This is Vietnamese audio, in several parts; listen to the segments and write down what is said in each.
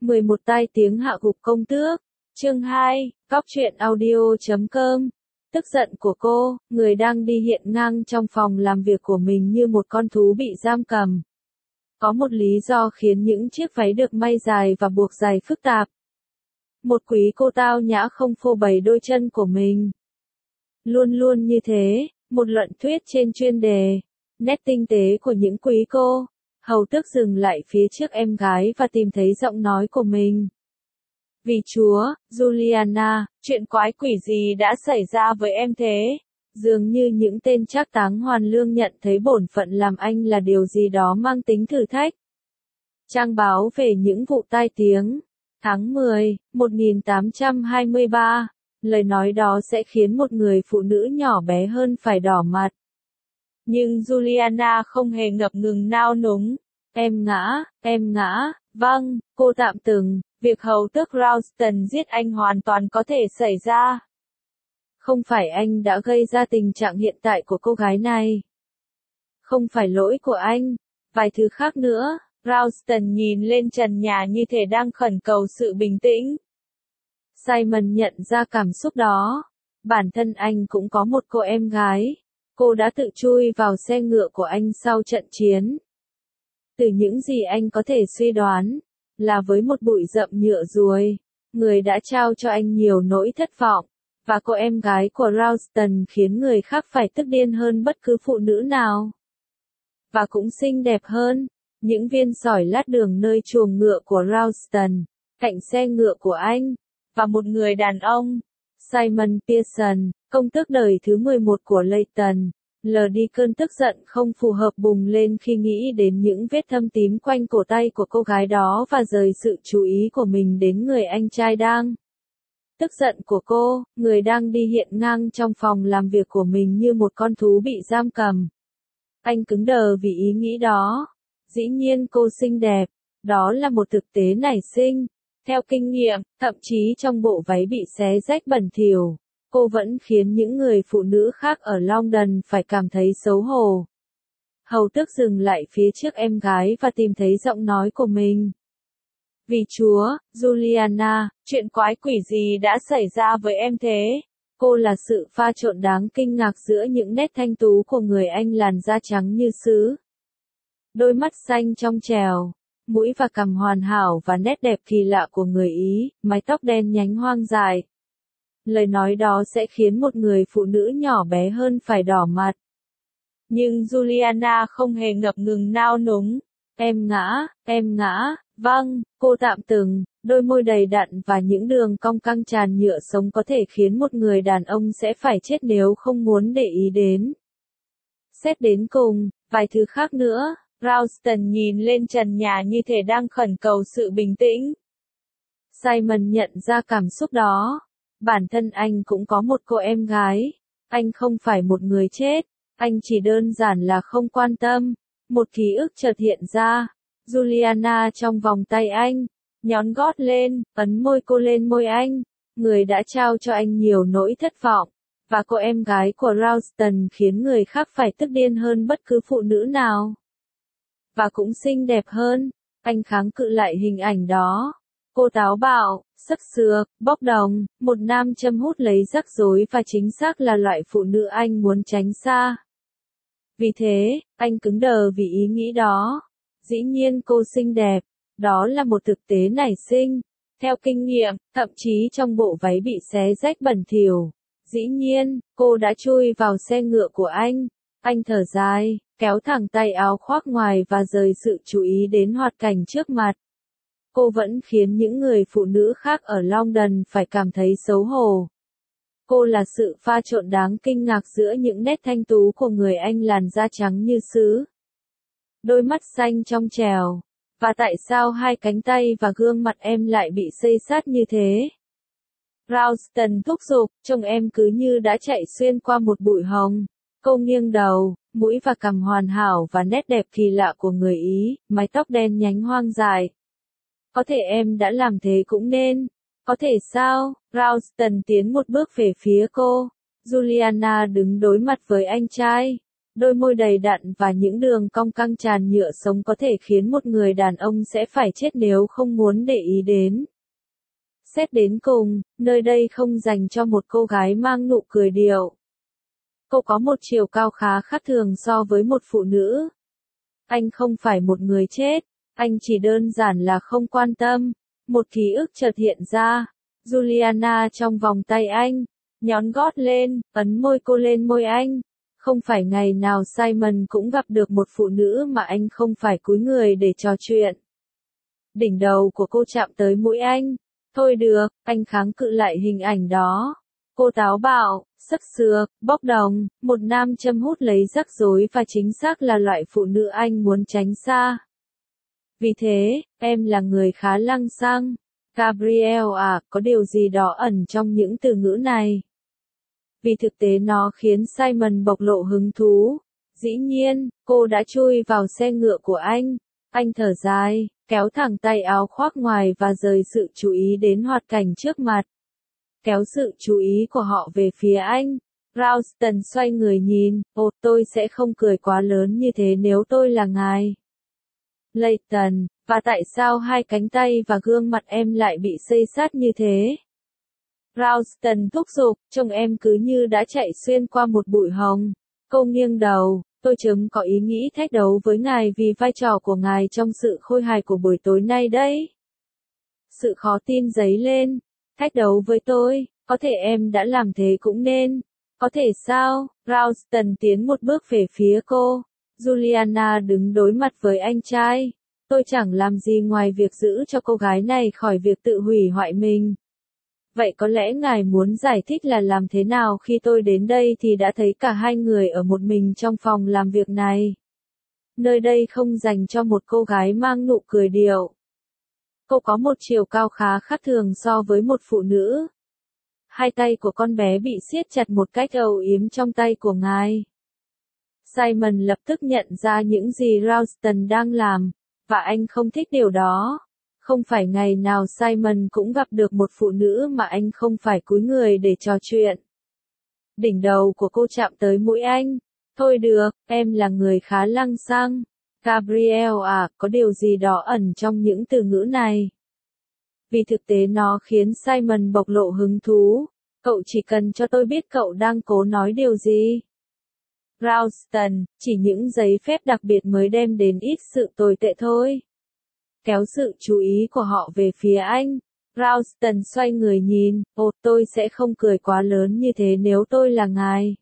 11 tai tiếng hạ gục công tước. Chương 2, Cóc truyện audio.com. Tức giận của cô, người đang đi hiện ngang trong phòng làm việc của mình như một con thú bị giam cầm. Có một lý do khiến những chiếc váy được may dài và buộc dài phức tạp. Một quý cô tao nhã không phô bày đôi chân của mình. Luôn luôn như thế, một luận thuyết trên chuyên đề. Nét tinh tế của những quý cô. Hầu tước dừng lại phía trước em gái và tìm thấy giọng nói của mình. Vì Chúa, Juliana, chuyện quái quỷ gì đã xảy ra với em thế? Dường như những tên trác táng hoàn lương nhận thấy bổn phận làm anh là điều gì đó mang tính thử thách. Trang báo về những vụ tai tiếng. Tháng 10, 1823. Lời nói đó sẽ khiến một người phụ nữ nhỏ bé hơn phải đỏ mặt. Nhưng Juliana không hề ngập ngừng nao núng. Em ngã, vâng, cô tạm từng, việc hầu tước Ralston giết anh hoàn toàn có thể xảy ra. Không phải anh đã gây ra tình trạng hiện tại của cô gái này. Không phải lỗi của anh, vài thứ khác nữa. Ralston nhìn lên trần nhà như thể đang khẩn cầu sự bình tĩnh. Simon nhận ra cảm xúc đó. Bản thân anh cũng có một cô em gái. Cô đã tự chui vào xe ngựa của anh sau trận chiến. Từ những gì anh có thể suy đoán, là với một bụi rậm nhựa ruồi, người đã trao cho anh nhiều nỗi thất vọng, và cô em gái của Ralston khiến người khác phải tức điên hơn bất cứ phụ nữ nào. Và cũng xinh đẹp hơn, những viên sỏi lát đường nơi chuồng ngựa của Ralston, cạnh xe ngựa của anh, và một người đàn ông, Simon Pearson, công tước đời thứ 11 của Leyton. Lờ đi cơn tức giận không phù hợp bùng lên khi nghĩ đến những vết thâm tím quanh cổ tay của cô gái đó và rời sự chú ý của mình đến người anh trai đang. Tức giận của cô, người đang đi hiện ngang trong phòng làm việc của mình như một con thú bị giam cầm. Anh cứng đờ vì ý nghĩ đó. Dĩ nhiên cô xinh đẹp, đó là một thực tế nảy sinh. Theo kinh nghiệm, thậm chí trong bộ váy bị xé rách bẩn thỉu. Cô vẫn khiến những người phụ nữ khác ở London phải cảm thấy xấu hổ. Hầu tước dừng lại phía trước em gái và tìm thấy giọng nói của mình. Vì Chúa, Juliana, chuyện quái quỷ gì đã xảy ra với em thế? Cô là sự pha trộn đáng kinh ngạc giữa những nét thanh tú của người Anh làn da trắng như sứ. Đôi mắt xanh trong trèo, mũi và cằm hoàn hảo và nét đẹp kỳ lạ của người Ý, mái tóc đen nhánh hoang dài. Lời nói đó sẽ khiến một người phụ nữ nhỏ bé hơn phải đỏ mặt. Nhưng Juliana không hề ngập ngừng nao núng. Em ngã, vâng, cô tạm từng, đôi môi đầy đặn và những đường cong căng tràn nhựa sống có thể khiến một người đàn ông sẽ phải chết nếu không muốn để ý đến. Xét đến cùng, vài thứ khác nữa, Ralston nhìn lên trần nhà như thể đang khẩn cầu sự bình tĩnh. Simon nhận ra cảm xúc đó. Bản thân anh cũng có một cô em gái. Anh không phải một người chết. Anh chỉ đơn giản là không quan tâm. Một ký ức chợt hiện ra. Juliana trong vòng tay anh. Nhón gót lên, ấn môi cô lên môi anh. Người đã trao cho anh nhiều nỗi thất vọng. Và cô em gái của Ralston khiến người khác phải tức điên hơn bất cứ phụ nữ nào. Và cũng xinh đẹp hơn. Anh kháng cự lại hình ảnh đó. Cô táo bạo, sắc sược, bốc đồng, một nam châm hút lấy rắc rối và chính xác là loại phụ nữ anh muốn tránh xa. Vì thế, anh cứng đờ vì ý nghĩ đó. Dĩ nhiên cô xinh đẹp, đó là một thực tế nảy sinh. Theo kinh nghiệm, thậm chí trong bộ váy bị xé rách bẩn thỉu. Dĩ nhiên, cô đã chui vào xe ngựa của anh. Anh thở dài, kéo thẳng tay áo khoác ngoài và rời sự chú ý đến hoạt cảnh trước mặt. Cô vẫn khiến những người phụ nữ khác ở London phải cảm thấy xấu hổ. Cô là sự pha trộn đáng kinh ngạc giữa những nét thanh tú của người Anh làn da trắng như sứ. Đôi mắt xanh trong trèo. Và tại sao hai cánh tay và gương mặt em lại bị xây xát như thế? Ralston thúc giục, trông em cứ như đã chạy xuyên qua một bụi hồng. Cô nghiêng đầu, mũi và cằm hoàn hảo và nét đẹp kỳ lạ của người Ý, mái tóc đen nhánh hoang dài. Có thể em đã làm thế cũng nên. Có thể sao? Ralston tiến một bước về phía cô. Juliana đứng đối mặt với anh trai. Đôi môi đầy đặn và những đường cong căng tràn nhựa sống có thể khiến một người đàn ông sẽ phải chết nếu không muốn để ý đến. Xét đến cùng, nơi đây không dành cho một cô gái mang nụ cười điệu. Cô có một chiều cao khá khác thường so với một phụ nữ. Anh không phải một người chết, anh chỉ đơn giản là không quan tâm. Một ký ức chợt hiện ra. Juliana trong vòng tay anh, nhón gót lên, ấn môi cô lên môi anh. Không phải ngày nào Simon cũng gặp được một phụ nữ mà anh không phải cúi người để trò chuyện. Đỉnh đầu của cô chạm tới mũi anh. Thôi được, anh kháng cự lại hình ảnh đó. Cô táo bạo, sắc sược, bốc đồng, một nam châm hút lấy rắc rối và chính xác là loại phụ nữ anh muốn tránh xa. Vì thế, em là người khá lăng xăng. Gabriel à, có điều gì đó ẩn trong những từ ngữ này. Vì thực tế nó khiến Simon bộc lộ hứng thú. Dĩ nhiên, cô đã chui vào xe ngựa của anh. Anh thở dài, kéo thẳng tay áo khoác ngoài và rời sự chú ý đến hoạt cảnh trước mặt. Kéo sự chú ý của họ về phía anh. Ralston xoay người nhìn, ồ, tôi sẽ không cười quá lớn như thế nếu tôi là ngài. Layton, và tại sao hai cánh tay và gương mặt em lại bị xây sát như thế? Ralston thúc giục, trông em cứ như đã chạy xuyên qua một bụi hồng. Cô nghiêng đầu, tôi có ý nghĩ thách đấu với ngài vì vai trò của ngài trong sự khôi hài của buổi tối nay đấy. Sự khó tin dấy lên. Thách đấu với tôi, có thể em đã làm thế cũng nên. Có thể sao? Ralston tiến một bước về phía cô. Juliana đứng đối mặt với anh trai. Tôi chẳng làm gì ngoài việc giữ cho cô gái này khỏi việc tự hủy hoại mình. Vậy có lẽ ngài muốn giải thích là làm thế nào khi tôi đến đây thì đã thấy cả hai người ở một mình trong phòng làm việc này. Nơi đây không dành cho một cô gái mang nụ cười điệu. Cô có một chiều cao khá khác thường so với một phụ nữ. Hai tay của con bé bị siết chặt một cách âu yếm trong tay của ngài. Simon lập tức nhận ra những gì Ralston đang làm, và anh không thích điều đó. Không phải ngày nào Simon cũng gặp được một phụ nữ mà anh không phải cúi người để trò chuyện. Đỉnh đầu của cô chạm tới mũi anh. Thôi được, em là người khá lăng xăng. Gabriel à, có điều gì đó ẩn trong những từ ngữ này. Vì thực tế nó khiến Simon bộc lộ hứng thú. Cậu chỉ cần cho tôi biết cậu đang cố nói điều gì. Ralston, chỉ những giấy phép đặc biệt mới đem đến ít sự tồi tệ thôi. Kéo sự chú ý của họ về phía anh. Ralston xoay người nhìn, ồ, tôi sẽ không cười quá lớn như thế nếu tôi là ngài.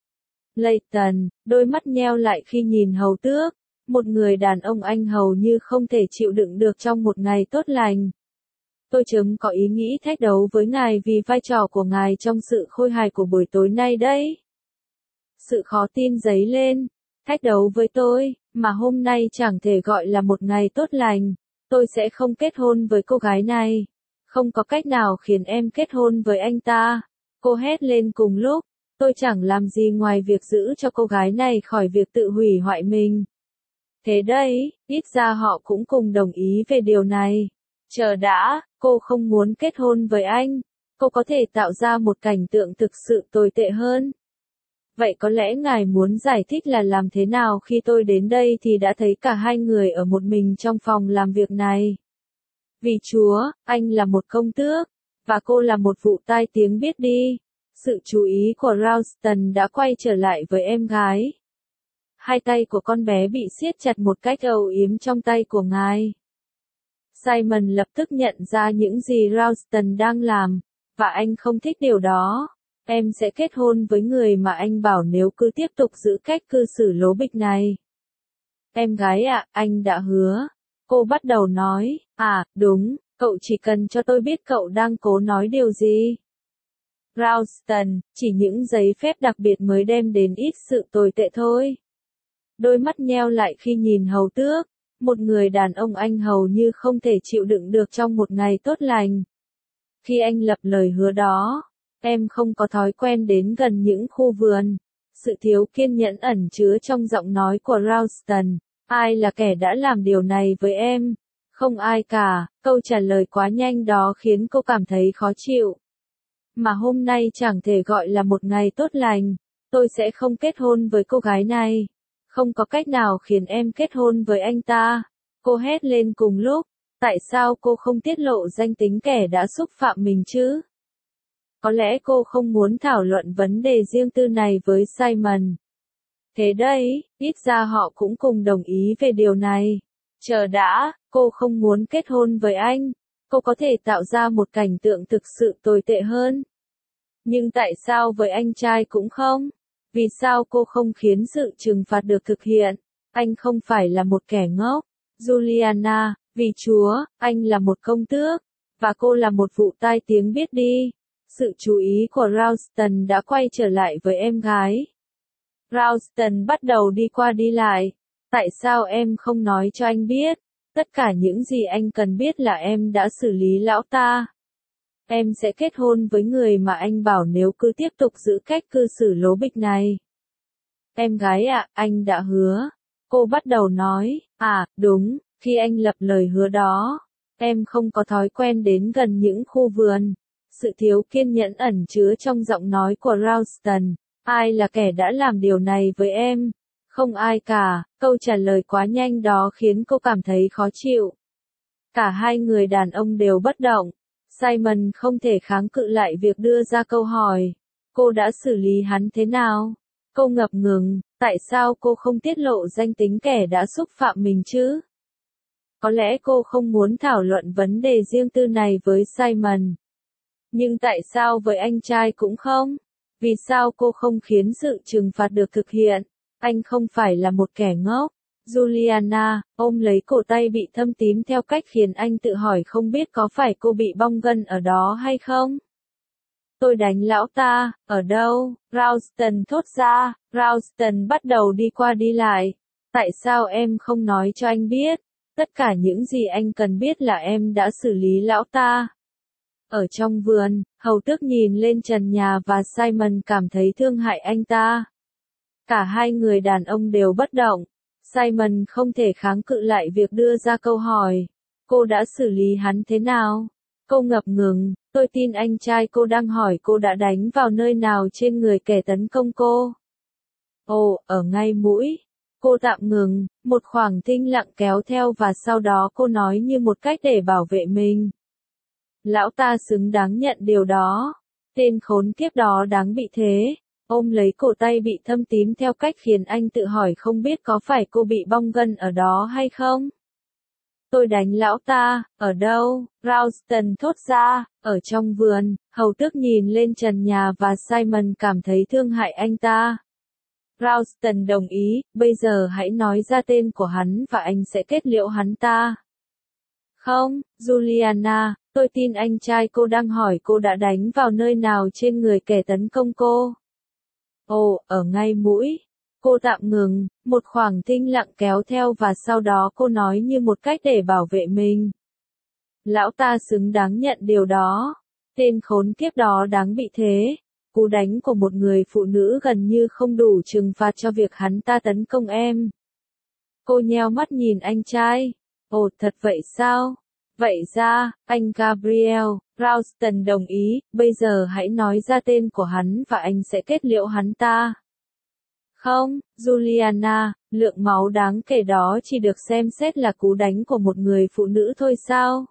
Layton, đôi mắt nheo lại khi nhìn hầu tước. Một người đàn ông anh hầu như không thể chịu đựng được trong một ngày tốt lành. Tôi có ý nghĩ thách đấu với ngài vì vai trò của ngài trong sự khôi hài của buổi tối nay đấy. Sự khó tin dấy lên. Thách đấu với tôi, mà hôm nay chẳng thể gọi là một ngày tốt lành. Tôi sẽ không kết hôn với cô gái này. Không có cách nào khiến em kết hôn với anh ta. Cô hét lên cùng lúc. Tôi chẳng làm gì ngoài việc giữ cho cô gái này khỏi việc tự hủy hoại mình. Thế đấy, ít ra họ cũng cùng đồng ý về điều này. Chờ đã, cô không muốn kết hôn với anh. Cô có thể tạo ra một cảnh tượng thực sự tồi tệ hơn. Vậy có lẽ ngài muốn giải thích là làm thế nào khi tôi đến đây thì đã thấy cả hai người ở một mình trong phòng làm việc này. Vì Chúa, anh là một công tước, và cô là một vụ tai tiếng biết đi. Sự chú ý của Ralston đã quay trở lại với em gái. Hai tay của con bé bị siết chặt một cách âu yếm trong tay của ngài. Simon lập tức nhận ra những gì Ralston đang làm, và anh không thích điều đó. Em sẽ kết hôn với người mà anh bảo nếu cứ tiếp tục giữ cách cư xử lố bịch này. Em gái ạ, anh đã hứa. Cô bắt đầu nói, đúng, cậu chỉ cần cho tôi biết cậu đang cố nói điều gì. Ralston, chỉ những giấy phép đặc biệt mới đem đến ít sự tồi tệ thôi. Đôi mắt nheo lại khi nhìn hầu tước. Một người đàn ông anh hầu như không thể chịu đựng được trong một ngày tốt lành. Khi anh lập lời hứa đó, em không có thói quen đến gần những khu vườn. Sự thiếu kiên nhẫn ẩn chứa trong giọng nói của Ralston. Ai là kẻ đã làm điều này với em? Không ai cả. Câu trả lời quá nhanh đó khiến cô cảm thấy khó chịu. Mà hôm nay chẳng thể gọi là một ngày tốt lành. tôi sẽ không kết hôn với cô gái này. Không có cách nào khiến em kết hôn với anh ta. Cô hét lên cùng lúc. Tại sao cô không tiết lộ danh tính kẻ đã xúc phạm mình chứ? Có lẽ cô không muốn thảo luận vấn đề riêng tư này với Simon. Thế đấy, ít ra họ cũng cùng đồng ý về điều này. Chờ đã, cô không muốn kết hôn với anh. Cô có thể tạo ra một cảnh tượng thực sự tồi tệ hơn. Nhưng tại sao với anh trai cũng không? Vì sao cô không khiến sự trừng phạt được thực hiện? Anh không phải là một kẻ ngốc. Juliana, vì Chúa, anh là một công tước. Và cô là một vụ tai tiếng biết đi. Sự chú ý của Ralston đã quay trở lại với em gái. Ralston bắt đầu đi qua đi lại. Tại sao em không nói cho anh biết? Tất cả những gì anh cần biết là em đã xử lý lão ta. Em sẽ kết hôn với người mà anh bảo nếu cứ tiếp tục giữ cách cư xử lố bịch này. Em gái ạ, anh đã hứa. Cô bắt đầu nói, đúng, khi anh lập lời hứa đó, em không có thói quen đến gần những khu vườn. Sự thiếu kiên nhẫn ẩn chứa trong giọng nói của Ralston. Ai là kẻ đã làm điều này với em? Không ai cả. Câu trả lời quá nhanh đó khiến cô cảm thấy khó chịu. Cả hai người đàn ông đều bất động. Simon không thể kháng cự lại việc đưa ra câu hỏi. Cô đã xử lý hắn thế nào? Cô ngập ngừng, tại sao cô không tiết lộ danh tính kẻ đã xúc phạm mình chứ? Có lẽ cô không muốn thảo luận vấn đề riêng tư này với Simon. Nhưng tại sao với anh trai cũng không? Vì sao cô không khiến sự trừng phạt được thực hiện? Anh không phải là một kẻ ngốc. Juliana, ôm lấy cổ tay bị thâm tím theo cách khiến anh tự hỏi không biết có phải cô bị bong gân ở đó hay không? Tôi đánh lão ta, ở đâu? Ralston thốt ra. Ralston bắt đầu đi qua đi lại. Tại sao em không nói cho anh biết? Tất cả những gì anh cần biết là em đã xử lý lão ta. Ở trong vườn, hầu tước nhìn lên trần nhà và Simon cảm thấy thương hại anh ta. Cả hai người đàn ông đều bất động. Simon không thể kháng cự lại việc đưa ra câu hỏi. Cô đã xử lý hắn thế nào? Cô ngập ngừng, tôi tin anh trai cô đang hỏi cô đã đánh vào nơi nào trên người kẻ tấn công cô. Ồ, ở ngay mũi. Cô tạm ngừng, một khoảng thinh lặng kéo theo và sau đó cô nói như một cách để bảo vệ mình. Lão ta xứng đáng nhận điều đó. Tên khốn kiếp đó đáng bị thế. Ôm lấy cổ tay bị thâm tím theo cách khiến anh tự hỏi không biết có phải cô bị bong gân ở đó hay không. Tôi đánh lão ta, ở đâu? Ralston thốt ra, ở trong vườn. Hầu tước nhìn lên trần nhà và Simon cảm thấy thương hại anh ta. Ralston đồng ý, bây giờ hãy nói ra tên của hắn và anh sẽ kết liễu hắn ta. Không, Juliana, tôi tin anh trai cô đang hỏi cô đã đánh vào nơi nào trên người kẻ tấn công cô. Ồ, ở ngay mũi. Cô tạm ngừng, một khoảng thinh lặng kéo theo và sau đó cô nói như một cách để bảo vệ mình. Lão ta xứng đáng nhận điều đó. Tên khốn kiếp đó đáng bị thế. Cú đánh của một người phụ nữ gần như không đủ trừng phạt cho việc hắn ta tấn công em. Cô nheo mắt nhìn anh trai. Ồ, thật vậy sao? Vậy ra, anh Gabriel, Ralston đồng ý, bây giờ hãy nói ra tên của hắn và anh sẽ kết liễu hắn ta. Không, Juliana, lượng máu đáng kể đó chỉ được xem xét là cú đánh của một người phụ nữ thôi sao?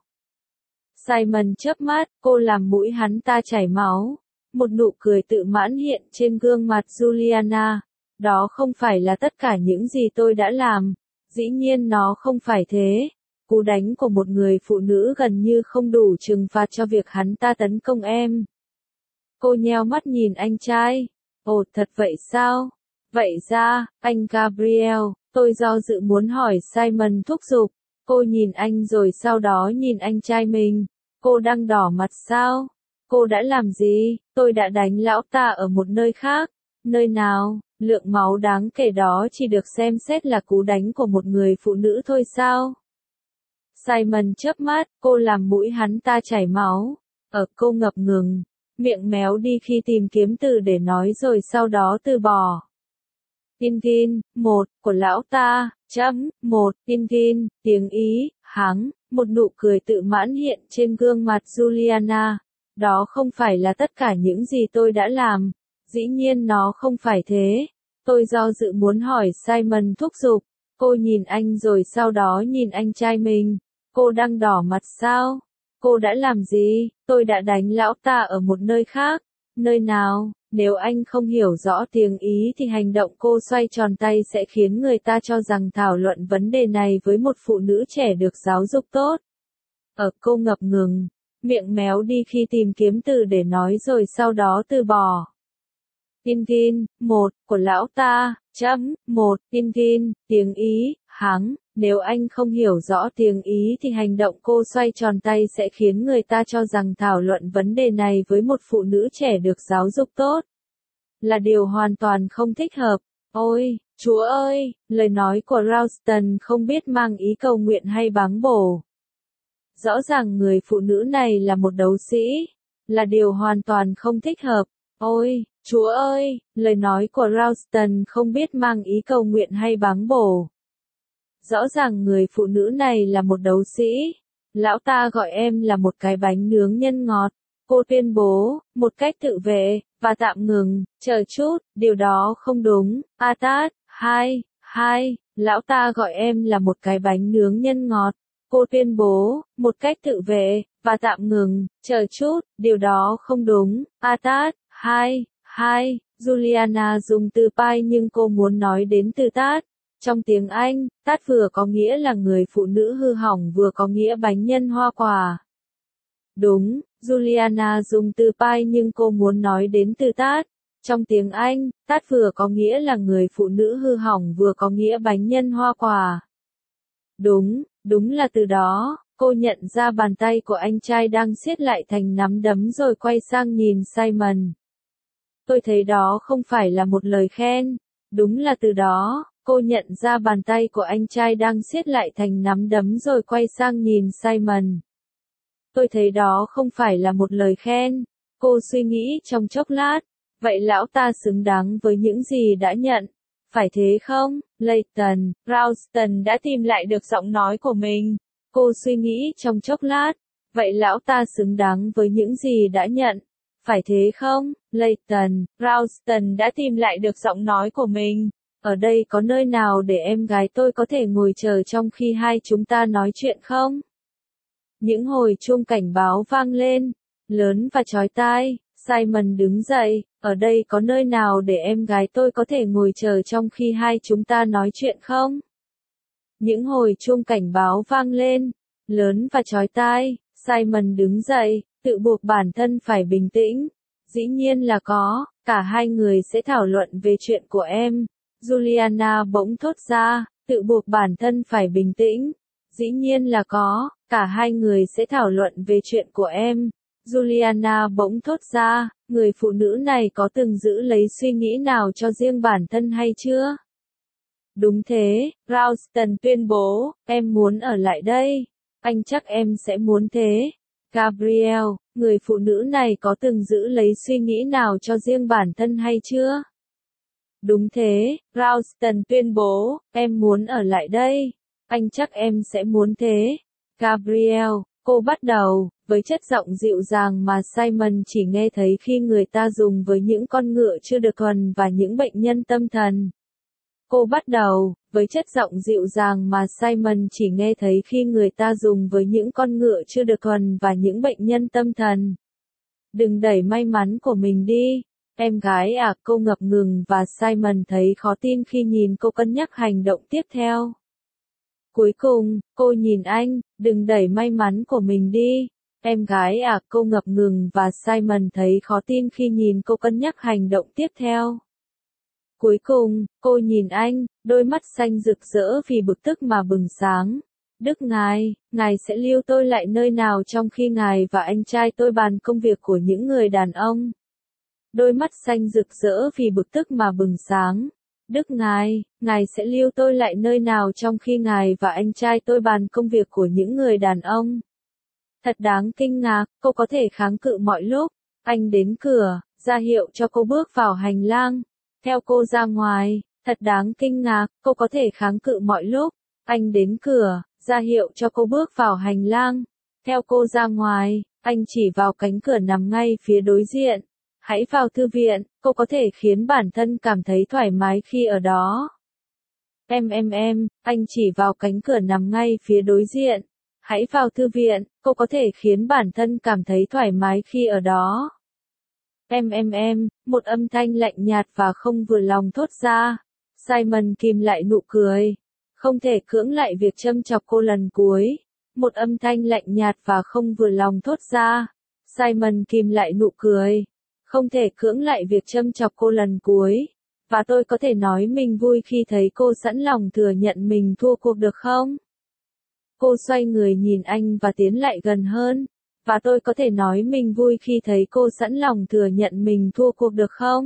Simon chớp mắt, cô làm mũi hắn ta chảy máu. Một nụ cười tự mãn hiện trên gương mặt Juliana. Đó không phải là tất cả những gì tôi đã làm. Dĩ nhiên nó không phải thế. Cú đánh của một người phụ nữ gần như không đủ trừng phạt cho việc hắn ta tấn công em. Cô nheo mắt nhìn anh trai. Ồ, thật vậy sao? Vậy ra, anh Gabriel, tôi do dự muốn hỏi Simon thúc giục. Cô nhìn anh rồi sau đó nhìn anh trai mình. Cô đang đỏ mặt sao? Cô đã làm gì? Tôi đã đánh lão ta ở một nơi khác. Nơi nào? Lượng máu đáng kể đó chỉ được xem xét là cú đánh của một người phụ nữ thôi sao? Simon chớp mắt, cô làm mũi hắn ta chảy máu. Cô ngập ngừng, miệng méo đi khi tìm kiếm từ để nói rồi sau đó từ bỏ. Ingin, của lão ta, Ingin, tiếng Ý, một nụ cười tự mãn hiện trên gương mặt Juliana. Đó không phải là tất cả những gì tôi đã làm. Dĩ nhiên nó không phải thế. Tôi do dự muốn hỏi Simon thúc giục. Cô nhìn anh rồi sau đó nhìn anh trai mình. Cô đang đỏ mặt sao? Cô đã làm gì? Tôi đã đánh lão ta ở một nơi khác. Nơi nào? Nếu anh không hiểu rõ tiếng Ý thì hành động cô xoay tròn tay sẽ khiến người ta cho rằng thảo luận vấn đề này với một phụ nữ trẻ được giáo dục tốt. Cô ngập ngừng, miệng méo đi khi tìm kiếm từ để nói rồi sau đó từ bỏ. Ingin, của lão ta, Ingin, tiếng Ý, nếu anh không hiểu rõ tiếng Ý thì hành động cô xoay tròn tay sẽ khiến người ta cho rằng thảo luận vấn đề này với một phụ nữ trẻ được giáo dục tốt là điều hoàn toàn không thích hợp. Ôi, Chúa ơi, lời nói của Ralston không biết mang ý cầu nguyện hay báng bổ. Rõ ràng người phụ nữ này là một đấu sĩ, là điều hoàn toàn không thích hợp. Ôi, Chúa ơi, lời nói của Ralston không biết mang ý cầu nguyện hay báng bổ. Rõ ràng người phụ nữ này là một đấu sĩ. Lão ta gọi em là một cái bánh nướng nhân ngọt. Cô tuyên bố, một cách tự vệ, và tạm ngừng, chờ chút, điều đó không đúng. Atat, lão ta gọi em là một cái bánh nướng nhân ngọt. Cô tuyên bố, một cách tự vệ, và tạm ngừng, chờ chút, điều đó không đúng. Atat, Juliana dùng từ pie nhưng cô muốn nói đến từ tát. Trong tiếng Anh, tát vừa có nghĩa là người phụ nữ hư hỏng vừa có nghĩa bánh nhân hoa quả. Đúng, Juliana dùng từ pie nhưng cô muốn nói đến từ tát. Trong tiếng Anh, tát vừa có nghĩa là người phụ nữ hư hỏng vừa có nghĩa bánh nhân hoa quả. Đúng là từ đó. Cô nhận ra bàn tay của anh trai đang siết lại thành nắm đấm rồi quay sang nhìn Simon. Tôi thấy đó không phải là một lời khen. Đúng là từ đó. Cô nhận ra bàn tay của anh trai đang siết lại thành nắm đấm rồi quay sang nhìn Simon. Tôi thấy đó không phải là một lời khen. Cô suy nghĩ trong chốc lát. Vậy lão ta xứng đáng với những gì đã nhận. Phải thế không? Ralston đã tìm lại được giọng nói của mình. Cô suy nghĩ trong chốc lát. Vậy lão ta xứng đáng với những gì đã nhận. Phải thế không? Ralston đã tìm lại được giọng nói của mình. Ở đây có nơi nào để em gái tôi có thể ngồi chờ trong khi hai chúng ta nói chuyện không? Những hồi chuông cảnh báo vang lên, lớn và chói tai. Simon đứng dậy, ở đây có nơi nào để em gái tôi có thể ngồi chờ trong khi hai chúng ta nói chuyện không? Những hồi chuông cảnh báo vang lên, lớn và chói tai. Simon đứng dậy, tự buộc bản thân phải bình tĩnh. Dĩ nhiên là có, cả hai người sẽ thảo luận về chuyện của em. Juliana bỗng thốt ra, tự buộc bản thân phải bình tĩnh. Dĩ nhiên là có, cả hai người sẽ thảo luận về chuyện của em. Juliana bỗng thốt ra, người phụ nữ này có từng giữ lấy suy nghĩ nào cho riêng bản thân hay chưa? Đúng thế, Ralston tuyên bố, em muốn ở lại đây. Anh chắc em sẽ muốn thế. Gabriel, người phụ nữ này có từng giữ lấy suy nghĩ nào cho riêng bản thân hay chưa? Đúng thế, Ralston tuyên bố, em muốn ở lại đây. Anh chắc em sẽ muốn thế. Gabriel, cô bắt đầu, với chất giọng dịu dàng mà Simon chỉ nghe thấy khi người ta dùng với những con ngựa chưa được thuần và những bệnh nhân tâm thần. Cô bắt đầu, với chất giọng dịu dàng mà Simon chỉ nghe thấy khi người ta dùng với những con ngựa chưa được thuần và những bệnh nhân tâm thần. Đừng đẩy may mắn của mình đi. Em gái à, cô ngập ngừng và Simon thấy khó tin khi nhìn cô cân nhắc hành động tiếp theo. Cuối cùng, cô nhìn anh, đừng đẩy may mắn của mình đi. Em gái à, cô ngập ngừng và Simon thấy khó tin khi nhìn cô cân nhắc hành động tiếp theo. Cuối cùng, cô nhìn anh, đôi mắt xanh rực rỡ vì bực tức mà bừng sáng. Đức ngài sẽ lưu tôi lại nơi nào trong khi ngài và anh trai tôi bàn công việc của những người đàn ông? Đôi mắt xanh rực rỡ vì bực tức mà bừng sáng. Đức ngài sẽ lưu tôi lại nơi nào trong khi ngài và anh trai tôi bàn công việc của những người đàn ông? Thật đáng kinh ngạc, cô có thể kháng cự mọi lúc. Anh đến cửa, ra hiệu cho cô bước vào hành lang. Theo cô ra ngoài, thật đáng kinh ngạc, cô có thể kháng cự mọi lúc. Anh đến cửa, ra hiệu cho cô bước vào hành lang. Theo cô ra ngoài, anh chỉ vào cánh cửa nằm ngay phía đối diện. Hãy vào thư viện, cô có thể khiến bản thân cảm thấy thoải mái khi ở đó. Anh chỉ vào cánh cửa nằm ngay phía đối diện. Hãy vào thư viện, cô có thể khiến bản thân cảm thấy thoải mái khi ở đó. Một âm thanh lạnh nhạt và không vừa lòng thốt ra. Simon kìm lại nụ cười. Không thể cưỡng lại việc châm chọc cô lần cuối. Một âm thanh lạnh nhạt và không vừa lòng thốt ra. Simon kìm lại nụ cười. Không thể cưỡng lại việc châm chọc cô lần cuối. Và tôi có thể nói mình vui khi thấy cô sẵn lòng thừa nhận mình thua cuộc được không? Cô xoay người nhìn anh và tiến lại gần hơn. Và tôi có thể nói mình vui khi thấy cô sẵn lòng thừa nhận mình thua cuộc được không?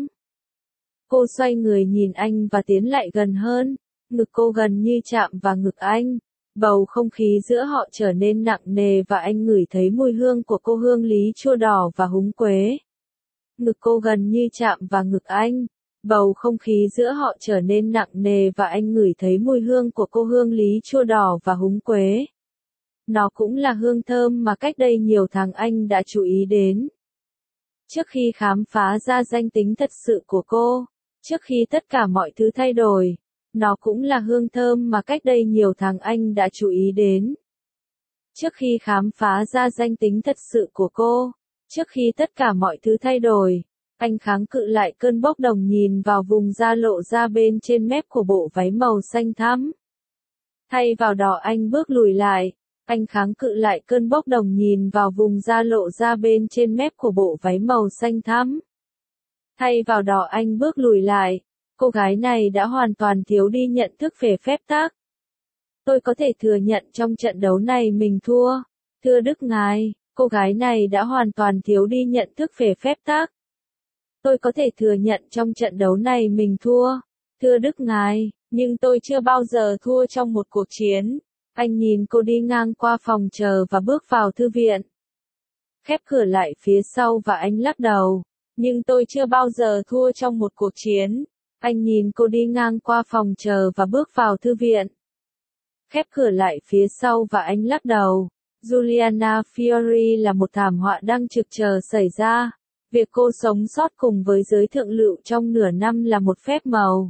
Cô xoay người nhìn anh và tiến lại gần hơn. Ngực cô gần như chạm vào ngực anh. Bầu không khí giữa họ trở nên nặng nề và anh ngửi thấy mùi hương của cô, hương lý chua đỏ và húng quế. Ngực cô gần như chạm vào ngực anh. Bầu không khí giữa họ trở nên nặng nề và anh ngửi thấy mùi hương của cô, hương lý chua đỏ và húng quế. Nó cũng là hương thơm mà cách đây nhiều tháng anh đã chú ý đến. Trước khi khám phá ra danh tính thật sự của cô, trước khi tất cả mọi thứ thay đổi, nó cũng là hương thơm mà cách đây nhiều tháng anh đã chú ý đến. Trước khi khám phá ra danh tính thật sự của cô, trước khi tất cả mọi thứ thay đổi, anh kháng cự lại cơn bốc đồng nhìn vào vùng da lộ ra bên trên mép của bộ váy màu xanh thắm. Thay vào đó anh bước lùi lại. Anh kháng cự lại cơn bốc đồng nhìn vào vùng da lộ ra bên trên mép của bộ váy màu xanh thắm. Thay vào đó anh bước lùi lại. Cô gái này đã hoàn toàn thiếu đi nhận thức về phép tắc. Tôi có thể thừa nhận trong trận đấu này mình thua. Thưa Đức Ngài, cô gái này đã hoàn toàn thiếu đi nhận thức về phép tắc. Tôi có thể thừa nhận trong trận đấu này mình thua. Thưa Đức Ngài, nhưng tôi chưa bao giờ thua trong một cuộc chiến. Anh nhìn cô đi ngang qua phòng chờ và bước vào thư viện. Khép cửa lại phía sau và anh lắc đầu. Nhưng tôi chưa bao giờ thua trong một cuộc chiến. Anh nhìn cô đi ngang qua phòng chờ và bước vào thư viện. Khép cửa lại phía sau và anh lắc đầu. Juliana Fiori là một thảm họa đang trực chờ xảy ra. Việc cô sống sót cùng với giới thượng lưu trong nửa năm là một phép màu.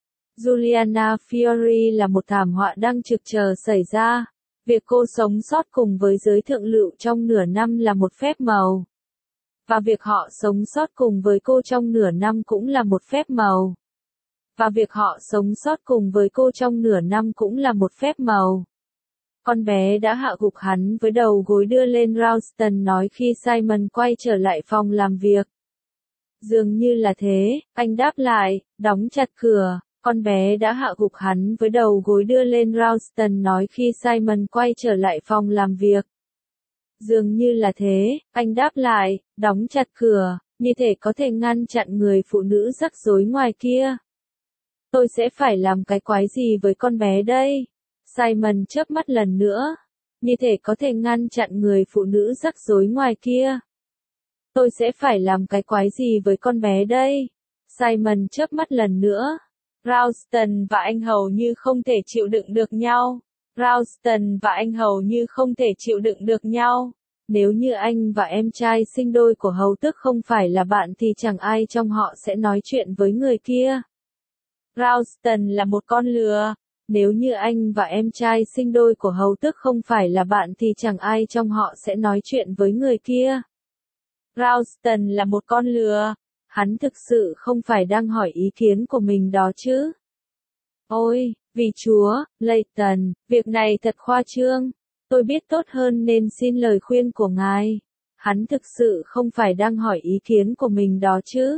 Juliana Fiori là một thảm họa đang trực chờ xảy ra. Việc cô sống sót cùng với giới thượng lưu trong nửa năm là một phép màu. Và việc họ sống sót cùng với cô trong nửa năm cũng là một phép màu. Và việc họ sống sót cùng với cô trong nửa năm cũng là một phép màu. Con bé đã hạ gục hắn với đầu gối đưa lên, Ralston nói khi Simon quay trở lại phòng làm việc. Dường như là thế, anh đáp lại, đóng chặt cửa. Con bé đã hạ gục hắn với đầu gối đưa lên, Ralston nói khi Simon quay trở lại phòng làm việc. Dường như là thế, anh đáp lại, đóng chặt cửa, như thể có thể ngăn chặn người phụ nữ rắc rối ngoài kia. Tôi sẽ phải làm cái quái gì với con bé đây? Simon chớp mắt lần nữa. Như thể có thể ngăn chặn người phụ nữ rắc rối ngoài kia. Tôi sẽ phải làm cái quái gì với con bé đây? Simon chớp mắt lần nữa. Ralston và anh hầu như không thể chịu đựng được nhau. Ralston và anh hầu như không thể chịu đựng được nhau. Nếu như anh và em trai sinh đôi của hầu tước không phải là bạn thì chẳng ai trong họ sẽ nói chuyện với người kia. Ralston là một con lừa. Nếu như anh và em trai sinh đôi của hầu tước không phải là bạn thì chẳng ai trong họ sẽ nói chuyện với người kia. Ralston là một con lừa. Hắn thực sự không phải đang hỏi ý kiến của mình đó chứ. Ôi, vì Chúa, Layton, việc này thật khoa trương. Tôi biết tốt hơn nên xin lời khuyên của ngài. Hắn thực sự không phải đang hỏi ý kiến của mình đó chứ.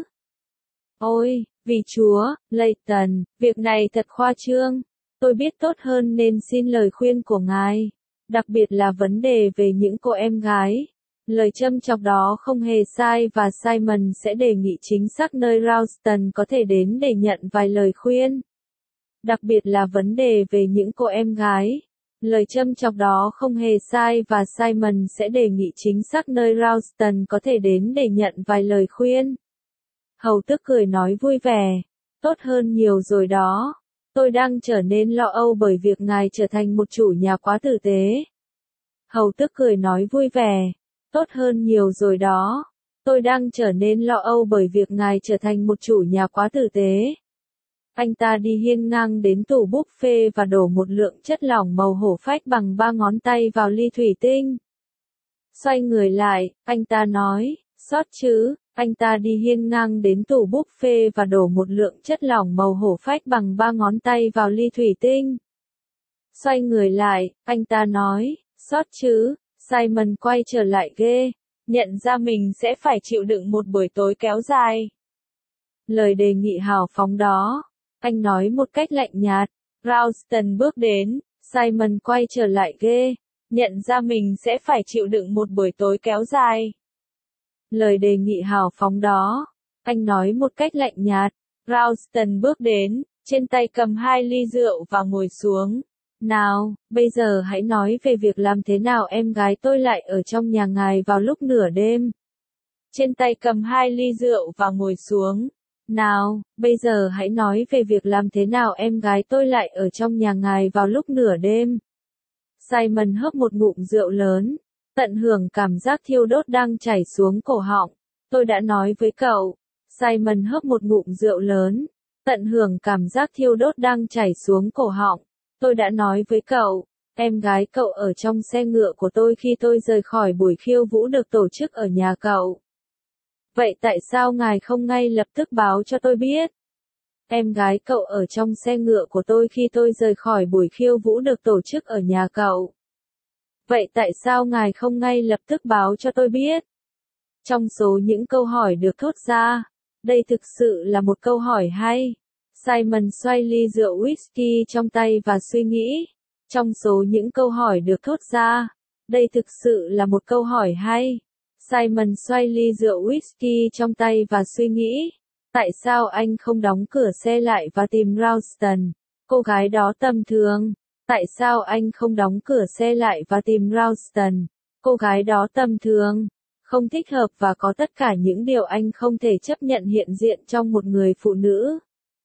Ôi, vì Chúa, Layton, việc này thật khoa trương. Tôi biết tốt hơn nên xin lời khuyên của ngài. Đặc biệt là vấn đề về những cô em gái. Lời châm chọc đó không hề sai và Simon sẽ đề nghị chính xác nơi Ralston có thể đến để nhận vài lời khuyên. Đặc biệt là vấn đề về những cô em gái. Lời châm chọc đó không hề sai và Simon sẽ đề nghị chính xác nơi Ralston có thể đến để nhận vài lời khuyên. Hầu tước cười nói vui vẻ. Tốt hơn nhiều rồi đó. Tôi đang trở nên lo âu bởi việc ngài trở thành một chủ nhà quá tử tế. Hầu tước cười nói vui vẻ. Tốt hơn nhiều rồi đó. Tôi đang trở nên lo âu bởi việc ngài trở thành một chủ nhà quá tử tế. Anh ta đi hiên ngang đến tủ buffet và đổ một lượng chất lỏng màu hổ phách bằng 3 ngón tay vào ly thủy tinh. Xoay người lại, anh ta nói, sót chứ. Anh ta đi hiên ngang đến tủ buffet và đổ một lượng chất lỏng màu hổ phách bằng 3 ngón tay vào ly thủy tinh. Xoay người lại, anh ta nói, sót chứ. Simon quay trở lại ghê, nhận ra mình sẽ phải chịu đựng một buổi tối kéo dài. Lời đề nghị hào phóng đó, anh nói một cách lạnh nhạt. Ralston bước đến, Simon quay trở lại ghê, nhận ra mình sẽ phải chịu đựng một buổi tối kéo dài. Lời đề nghị hào phóng đó, anh nói một cách lạnh nhạt. Ralston bước đến, trên tay cầm 2 ly rượu và ngồi xuống. Nào, bây giờ hãy nói về việc làm thế nào em gái tôi lại ở trong nhà ngài vào lúc nửa đêm. Trên tay cầm 2 ly rượu và ngồi xuống. Nào, bây giờ hãy nói về việc làm thế nào em gái tôi lại ở trong nhà ngài vào lúc nửa đêm. Simon hớp một ngụm rượu lớn, tận hưởng cảm giác thiêu đốt đang chảy xuống cổ họng. Tôi đã nói với cậu. Simon hớp một ngụm rượu lớn, tận hưởng cảm giác thiêu đốt đang chảy xuống cổ họng. Tôi đã nói với cậu, em gái cậu ở trong xe ngựa của tôi khi tôi rời khỏi buổi khiêu vũ được tổ chức ở nhà cậu. Vậy tại sao ngài không ngay lập tức báo cho tôi biết? Em gái cậu ở trong xe ngựa của tôi khi tôi rời khỏi buổi khiêu vũ được tổ chức ở nhà cậu. Vậy tại sao ngài không ngay lập tức báo cho tôi biết? Trong số những câu hỏi được thốt ra, đây thực sự là một câu hỏi hay. Simon xoay ly rượu whisky trong tay và suy nghĩ. Trong số những câu hỏi được thốt ra, đây thực sự là một câu hỏi hay. Simon xoay ly rượu whisky trong tay và suy nghĩ. Tại sao anh không đóng cửa xe lại và tìm Ralston? Cô gái đó tầm thường. Tại sao anh không đóng cửa xe lại và tìm Ralston? Cô gái đó tầm thường. Không thích hợp và có tất cả những điều anh không thể chấp nhận hiện diện trong một người phụ nữ.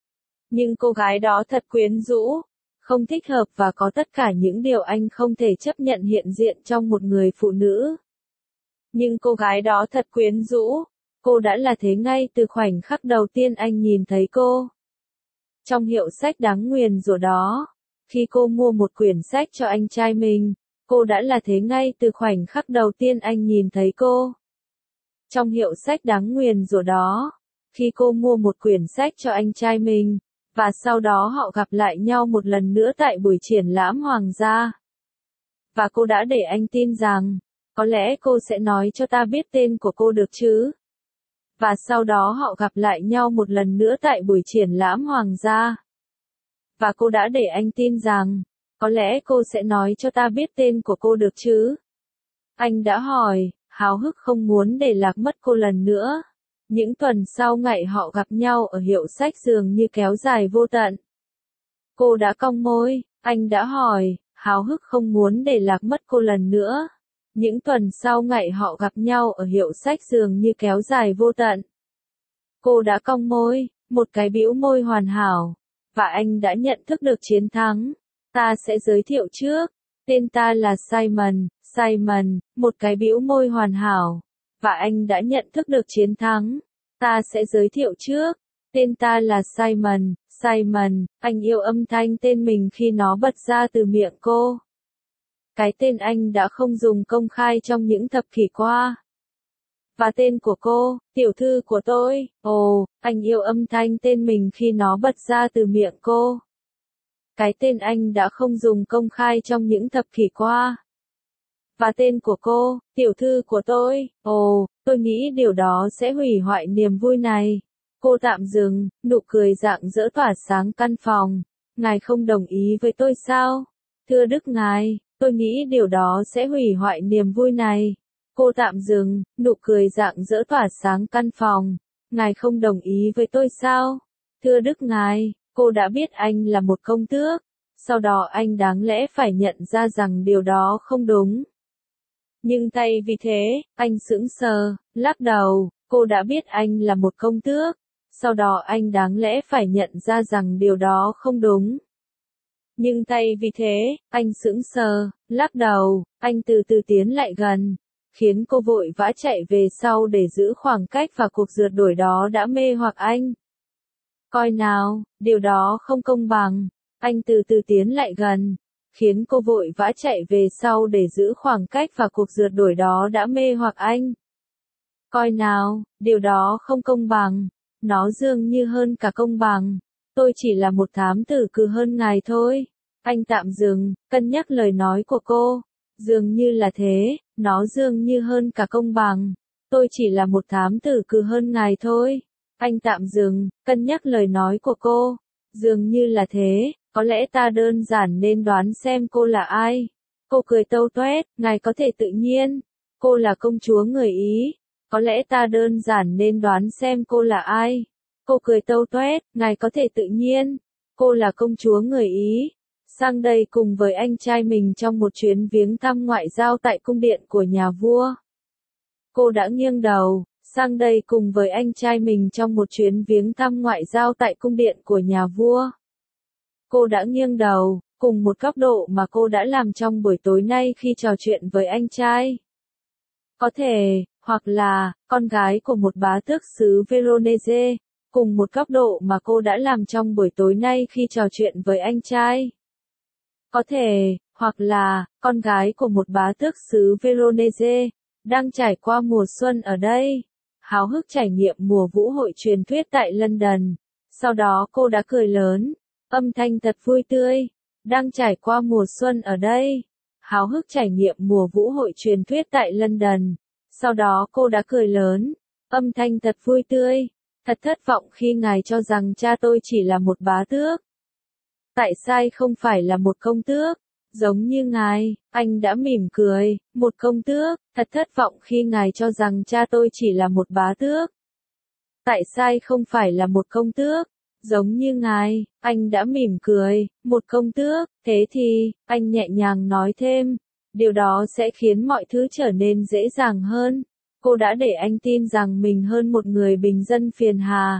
Nhưng cô gái đó thật quyến rũ. Không thích hợp và có tất cả những điều anh không thể chấp nhận hiện diện trong một người phụ nữ. Nhưng cô gái đó thật quyến rũ. Cô đã là thế ngay từ khoảnh khắc đầu tiên anh nhìn thấy cô. Trong hiệu sách đáng nguyền rủa đó, khi cô mua một quyển sách cho anh trai mình, cô đã là thế ngay từ khoảnh khắc đầu tiên anh nhìn thấy cô. Trong hiệu sách đáng nguyền rủa đó, khi cô mua một quyển sách cho anh trai mình, và sau đó họ gặp lại nhau một lần nữa tại buổi triển lãm hoàng gia. Và cô đã để anh tin rằng, có lẽ cô sẽ nói cho ta biết tên của cô được chứ. Và sau đó họ gặp lại nhau một lần nữa tại buổi triển lãm hoàng gia. Và cô đã để anh tin rằng, có lẽ cô sẽ nói cho ta biết tên của cô được chứ. Anh đã hỏi, háo hức không muốn để lạc mất cô lần nữa. Những tuần sau ngày họ gặp nhau ở hiệu sách dường như kéo dài vô tận. Cô đã cong môi, anh đã hỏi, háo hức không muốn để lạc mất cô lần nữa. Những tuần sau ngày họ gặp nhau ở hiệu sách dường như kéo dài vô tận. Cô đã cong môi, một cái bĩu môi hoàn hảo. Và anh đã nhận thức được chiến thắng. Ta sẽ giới thiệu trước. Tên ta là Simon, Simon, một cái bĩu môi hoàn hảo. Và anh đã nhận thức được chiến thắng. Ta sẽ giới thiệu trước. Tên ta là Simon, Simon, anh yêu âm thanh tên mình khi nó bật ra từ miệng cô. Cái tên anh đã không dùng công khai trong những thập kỷ qua. Và tên của cô, tiểu thư của tôi, ồ, anh yêu âm thanh tên mình khi nó bật ra từ miệng cô. Cái tên anh đã không dùng công khai trong những thập kỷ qua. Và tên của cô, tiểu thư của tôi, ồ, tôi nghĩ điều đó sẽ hủy hoại niềm vui này. Cô tạm dừng, nụ cười rạng rỡ tỏa sáng căn phòng. Ngài không đồng ý với tôi sao? Thưa Đức Ngài, tôi nghĩ điều đó sẽ hủy hoại niềm vui này. Cô tạm dừng, nụ cười rạng rỡ tỏa sáng căn phòng. Ngài không đồng ý với tôi sao? Thưa Đức Ngài, cô đã biết anh là một công tước. Sau đó anh đáng lẽ phải nhận ra rằng điều đó không đúng. Nhưng thay vì thế, anh sững sờ, lắc đầu, cô đã biết anh là một công tước. Sau đó anh đáng lẽ phải nhận ra rằng điều đó không đúng. Nhưng thay vì thế, anh sững sờ, lắc đầu, anh từ từ tiến lại gần. khiến cô vội vã chạy về sau để giữ khoảng cách và cuộc rượt đuổi đó đã mê hoặc anh. Coi nào, điều đó không công bằng. Anh từ từ tiến lại gần, khiến cô vội vã chạy về sau để giữ khoảng cách và cuộc rượt đuổi đó đã mê hoặc anh. Coi nào, điều đó không công bằng. Nó dường như hơn cả công bằng. Tôi chỉ là một thám tử cừ hơn ngài thôi. Anh tạm dừng, cân nhắc lời nói của cô. Dường như là thế, nó dường như hơn cả công bằng. Tôi chỉ là một thám tử cừ hơn ngài thôi. Anh tạm dừng, cân nhắc lời nói của cô. Dường như là thế, có lẽ ta đơn giản nên đoán xem cô là ai. Cô cười tâu toét, ngài có thể tự nhiên. Cô là công chúa người Ý. Có lẽ ta đơn giản nên đoán xem cô là ai. Cô cười tâu toét, ngài có thể tự nhiên. Cô là công chúa người Ý. Sang đây cùng với anh trai mình trong một chuyến viếng thăm ngoại giao tại cung điện của nhà vua. Cô đã nghiêng đầu, sang đây cùng với anh trai mình trong một chuyến viếng thăm ngoại giao tại cung điện của nhà vua. Cô đã nghiêng đầu, cùng một góc độ mà cô đã làm trong buổi tối nay khi trò chuyện với anh trai. Có thể, hoặc là, con gái của một bá tước xứ Veronese, cùng một góc độ mà cô đã làm trong buổi tối nay khi trò chuyện với anh trai. Có thể, hoặc là, con gái của một bá tước xứ Veronese, đang trải qua mùa xuân ở đây, háo hức trải nghiệm mùa vũ hội truyền thuyết tại London. Sau đó cô đã cười lớn, âm thanh thật vui tươi, đang trải qua mùa xuân ở đây, háo hức trải nghiệm mùa vũ hội truyền thuyết tại London. Sau đó cô đã cười lớn, âm thanh thật vui tươi, thật thất vọng khi ngài cho rằng cha tôi chỉ là một bá tước. Tại sao không phải là một công tước? Giống như ngài, anh đã mỉm cười, một công tước, thật thất vọng khi ngài cho rằng cha tôi chỉ là một bá tước. Tại sao không phải là một công tước? Giống như ngài, anh đã mỉm cười, một công tước, thế thì, anh nhẹ nhàng nói thêm, điều đó sẽ khiến mọi thứ trở nên dễ dàng hơn. Cô đã để anh tin rằng mình hơn một người bình dân phiền hà.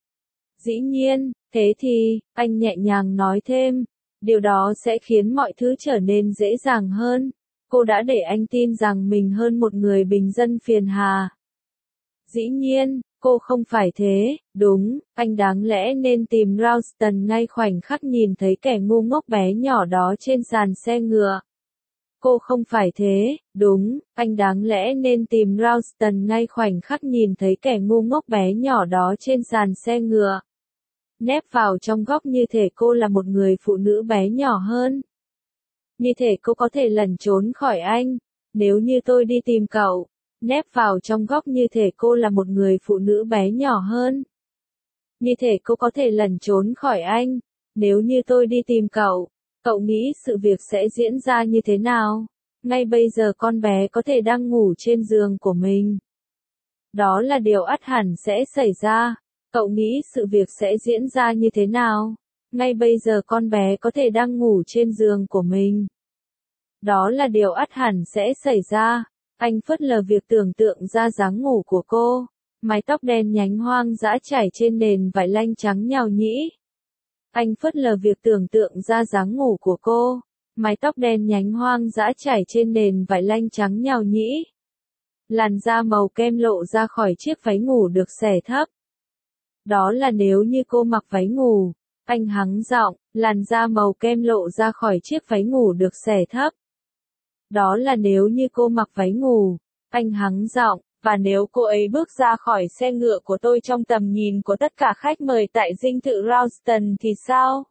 Dĩ nhiên, thế thì, anh nhẹ nhàng nói thêm, điều đó sẽ khiến mọi thứ trở nên dễ dàng hơn. Cô đã để anh tin rằng mình hơn một người bình dân phiền hà. Dĩ nhiên, cô không phải thế, đúng, anh đáng lẽ nên tìm Ralston ngay khoảnh khắc nhìn thấy kẻ ngu ngốc bé nhỏ đó trên sàn xe ngựa. Cô không phải thế, đúng, anh đáng lẽ nên tìm Ralston ngay khoảnh khắc nhìn thấy kẻ ngu ngốc bé nhỏ đó trên sàn xe ngựa. Nép vào trong góc như thể cô là một người phụ nữ bé nhỏ hơn. Như thể cô có thể lẩn trốn khỏi anh, nếu như tôi đi tìm cậu. Nép vào trong góc như thể cô là một người phụ nữ bé nhỏ hơn. Như thể cô có thể lẩn trốn khỏi anh, nếu như tôi đi tìm cậu. Cậu nghĩ sự việc sẽ diễn ra như thế nào? Ngay bây giờ con bé có thể đang ngủ trên giường của mình. Đó là điều ắt hẳn sẽ xảy ra. Cậu nghĩ sự việc sẽ diễn ra như thế nào? Ngay bây giờ con bé có thể đang ngủ trên giường của mình. Đó là điều ắt hẳn sẽ xảy ra. Anh phớt lờ việc tưởng tượng ra dáng ngủ của cô. Mái tóc đen nhánh hoang dã trải trên nền vải lanh trắng nhào nhĩ. Anh phớt lờ việc tưởng tượng ra dáng ngủ của cô. Mái tóc đen nhánh hoang dã trải trên nền vải lanh trắng nhào nhĩ. Làn da màu kem lộ ra khỏi chiếc váy ngủ được xẻ thấp. Đó là nếu như cô mặc váy ngủ. Anh hắng giọng, làn da màu kem lộ ra khỏi chiếc váy ngủ được xẻ thấp. Đó là nếu như cô mặc váy ngủ. Anh hắng giọng, và nếu cô ấy bước ra khỏi xe ngựa của tôi trong tầm nhìn của tất cả khách mời tại dinh thự Ralston thì sao?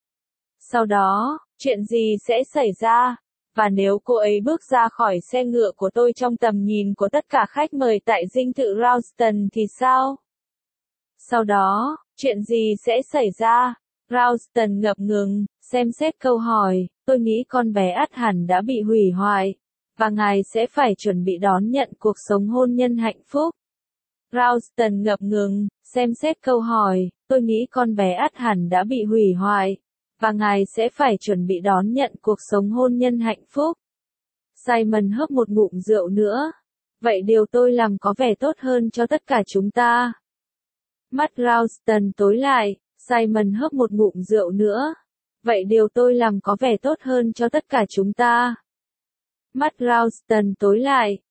Sau đó, chuyện gì sẽ xảy ra? Và nếu cô ấy bước ra khỏi xe ngựa của tôi trong tầm nhìn của tất cả khách mời tại dinh thự Ralston thì sao? Sau đó, chuyện gì sẽ xảy ra? Ralston ngập ngừng, xem xét câu hỏi, tôi nghĩ con bé ắt hẳn đã bị hủy hoại, và ngài sẽ phải chuẩn bị đón nhận cuộc sống hôn nhân hạnh phúc. Ralston ngập ngừng, xem xét câu hỏi, tôi nghĩ con bé ắt hẳn đã bị hủy hoại, và ngài sẽ phải chuẩn bị đón nhận cuộc sống hôn nhân hạnh phúc. Simon hớp một ngụm rượu nữa. Vậy điều tôi làm có vẻ tốt hơn cho tất cả chúng ta. Mắt Ralston tối lại, Simon hớp một ngụm rượu nữa. Vậy điều tôi làm có vẻ tốt hơn cho tất cả chúng ta. Mắt Ralston tối lại,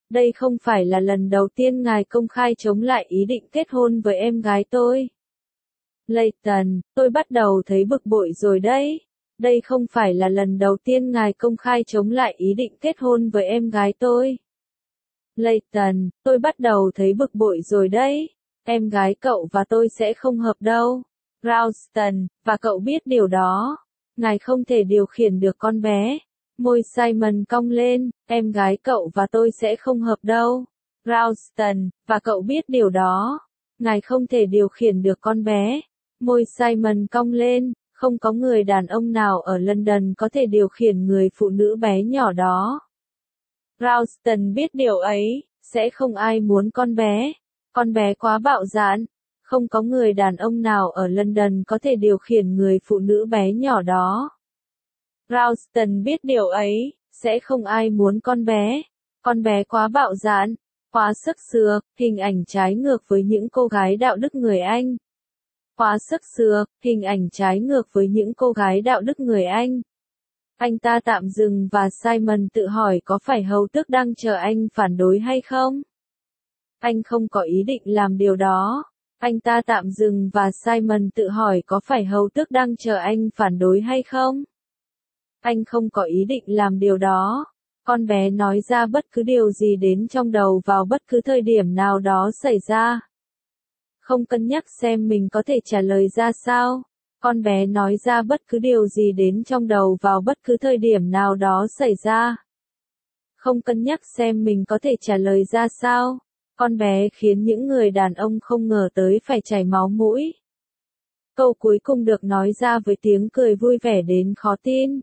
Đây không phải là lần đầu tiên ngài công khai chống lại ý định kết hôn với em gái tôi. Layton, tôi bắt đầu thấy bực bội rồi đấy. Đây không phải là lần đầu tiên ngài công khai chống lại ý định kết hôn với em gái tôi. Layton, tôi bắt đầu thấy bực bội rồi đấy. Em gái cậu và tôi sẽ không hợp đâu. Ralston, và cậu biết điều đó. Ngài không thể điều khiển được con bé. Môi Simon cong lên, em gái cậu và tôi sẽ không hợp đâu. Ralston, và cậu biết điều đó. Ngài không thể điều khiển được con bé. Môi Simon cong lên, không có người đàn ông nào ở London có thể điều khiển người phụ nữ bé nhỏ đó. Ralston biết điều ấy, sẽ không ai muốn con bé. Con bé quá bạo dạn. Không có người đàn ông nào ở London có thể điều khiển người phụ nữ bé nhỏ đó. Ralston biết điều ấy, sẽ không ai muốn con bé. Con bé quá bạo dạn, quá sức sược, hình ảnh trái ngược với những cô gái đạo đức người Anh. Quá sức sược, hình ảnh trái ngược với những cô gái đạo đức người Anh. Anh ta tạm dừng và Simon tự hỏi có phải hầu tước đang chờ anh phản đối hay không? Anh không có ý định làm điều đó. Anh ta tạm dừng và Simon tự hỏi có phải hầu tước đang chờ anh phản đối hay không? Anh không có ý định làm điều đó. Con bé nói ra bất cứ điều gì đến trong đầu vào bất cứ thời điểm nào đó xảy ra. Không cân nhắc xem mình có thể trả lời ra sao. Con bé nói ra bất cứ điều gì đến trong đầu vào bất cứ thời điểm nào đó xảy ra. Không cân nhắc xem mình có thể trả lời ra sao. Con bé khiến những người đàn ông không ngờ tới phải chảy máu mũi. Câu cuối cùng được nói ra với tiếng cười vui vẻ đến khó tin.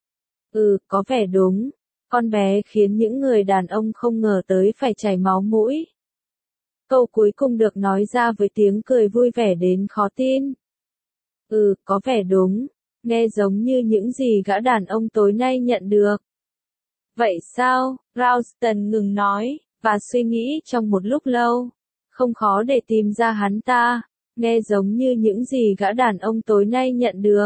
Có vẻ đúng. Con bé khiến những người đàn ông không ngờ tới phải chảy máu mũi. Câu cuối cùng được nói ra với tiếng cười vui vẻ đến khó tin. Có vẻ đúng. Nghe giống như những gì gã đàn ông tối nay nhận được. Vậy sao? Ralston ngừng nói, và suy nghĩ trong một lúc lâu. Không khó để tìm ra hắn ta. Nghe giống như những gì gã đàn ông tối nay nhận được.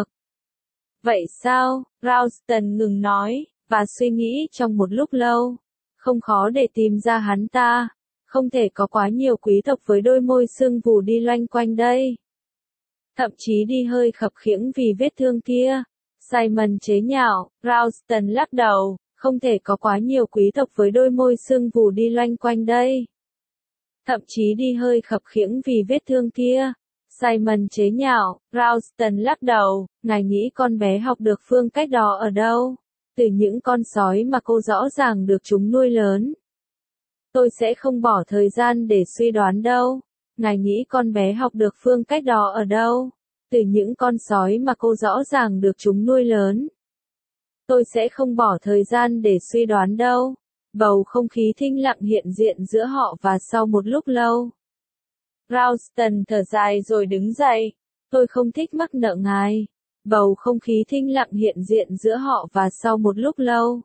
Vậy sao? Ralston ngừng nói, và suy nghĩ trong một lúc lâu. Không khó để tìm ra hắn ta. Không thể có quá nhiều quý tộc với đôi môi sưng vù đi loanh quanh đây. Thậm chí đi hơi khập khiễng vì vết thương kia. Simon chế nhạo, Ralston lắc đầu, không thể có quá nhiều quý tộc với đôi môi sưng vù đi loanh quanh đây. Thậm chí đi hơi khập khiễng vì vết thương kia. Simon chế nhạo, Ralston lắc đầu, ngài nghĩ con bé học được phương cách đó ở đâu? Từ những con sói mà cô rõ ràng được chúng nuôi lớn. Tôi sẽ không bỏ thời gian để suy đoán đâu. Ngài nghĩ con bé học được phương cách đó ở đâu? Từ những con sói mà cô rõ ràng được chúng nuôi lớn. Tôi sẽ không bỏ thời gian để suy đoán đâu. Bầu không khí thinh lặng hiện diện giữa họ và sau một lúc lâu. Ralston thở dài rồi đứng dậy. Tôi không thích mắc nợ ngài. Bầu không khí thinh lặng hiện diện giữa họ và sau một lúc lâu.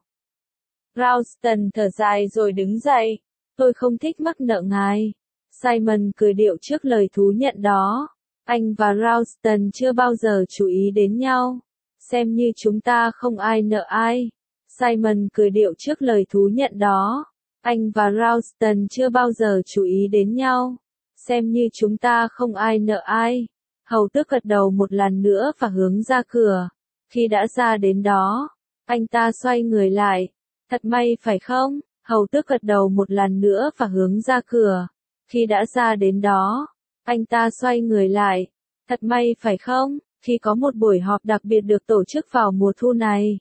Ralston thở dài rồi đứng dậy. Tôi không thích mắc nợ ngài. Simon cười điệu trước lời thú nhận đó. Anh và Ralston chưa bao giờ chú ý đến nhau. Xem như chúng ta không ai nợ ai. Simon cười điệu trước lời thú nhận đó. Anh và Ralston chưa bao giờ chú ý đến nhau. Xem như chúng ta không ai nợ ai. Hầu tước gật đầu một lần nữa và hướng ra cửa. Khi đã ra đến đó, anh ta xoay người lại. Thật may phải không? Hầu tước gật đầu một lần nữa và hướng ra cửa. Khi đã ra đến đó, anh ta xoay người lại. Thật may phải không? Khi có một buổi họp đặc biệt được tổ chức vào mùa thu này.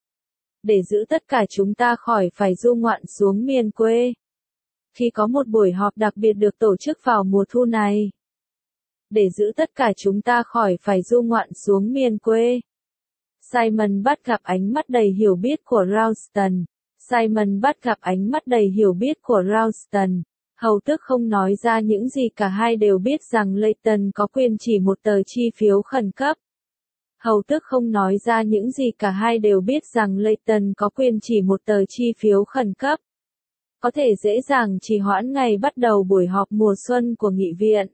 Để giữ tất cả chúng ta khỏi phải du ngoạn xuống miền quê. Khi có một buổi họp đặc biệt được tổ chức vào mùa thu này. Để giữ tất cả chúng ta khỏi phải du ngoạn xuống miền quê. Simon bắt gặp ánh mắt đầy hiểu biết của Ralston. Simon bắt gặp ánh mắt đầy hiểu biết của Ralston. Hầu tước không nói ra những gì cả hai đều biết rằng Layton có quyền chỉ một tờ chi phiếu khẩn cấp. Hầu tước không nói ra những gì cả hai đều biết rằng Layton có quyền chỉ một tờ chi phiếu khẩn cấp. Có thể dễ dàng trì hoãn ngày bắt đầu buổi họp mùa xuân của nghị viện.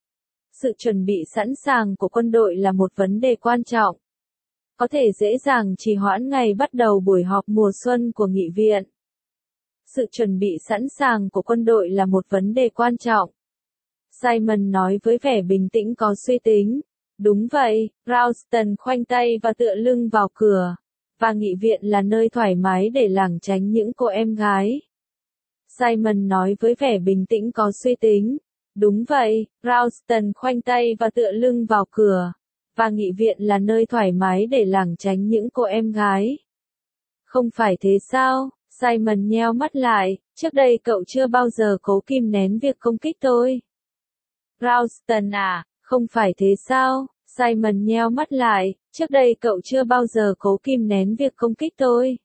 Sự chuẩn bị sẵn sàng của quân đội là một vấn đề quan trọng. Có thể dễ dàng trì hoãn ngày bắt đầu buổi họp mùa xuân của nghị viện. Sự chuẩn bị sẵn sàng của quân đội là một vấn đề quan trọng. Simon nói với vẻ bình tĩnh có suy tính. Đúng vậy, Ralston khoanh tay và tựa lưng vào cửa. Và nghị viện là nơi thoải mái để lảng tránh những cô em gái. Simon nói với vẻ bình tĩnh có suy tính. Đúng vậy, Ralston khoanh tay và tựa lưng vào cửa. Và nghị viện là nơi thoải mái để lảng tránh những cô em gái. Không phải thế sao? Simon nheo mắt lại, trước đây cậu chưa bao giờ cố kìm nén việc công kích tôi. Ralston à, không phải thế sao? Simon nheo mắt lại, trước đây cậu chưa bao giờ cố kìm nén việc công kích tôi.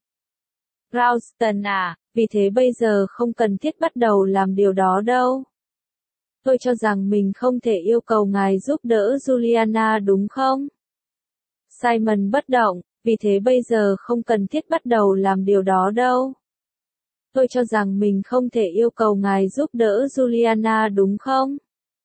Ralston à, vì thế bây giờ không cần thiết bắt đầu làm điều đó đâu. Tôi cho rằng mình không thể yêu cầu ngài giúp đỡ Juliana đúng không? Simon bất động, vì thế bây giờ không cần thiết bắt đầu làm điều đó đâu. Tôi cho rằng mình không thể yêu cầu ngài giúp đỡ Juliana đúng không?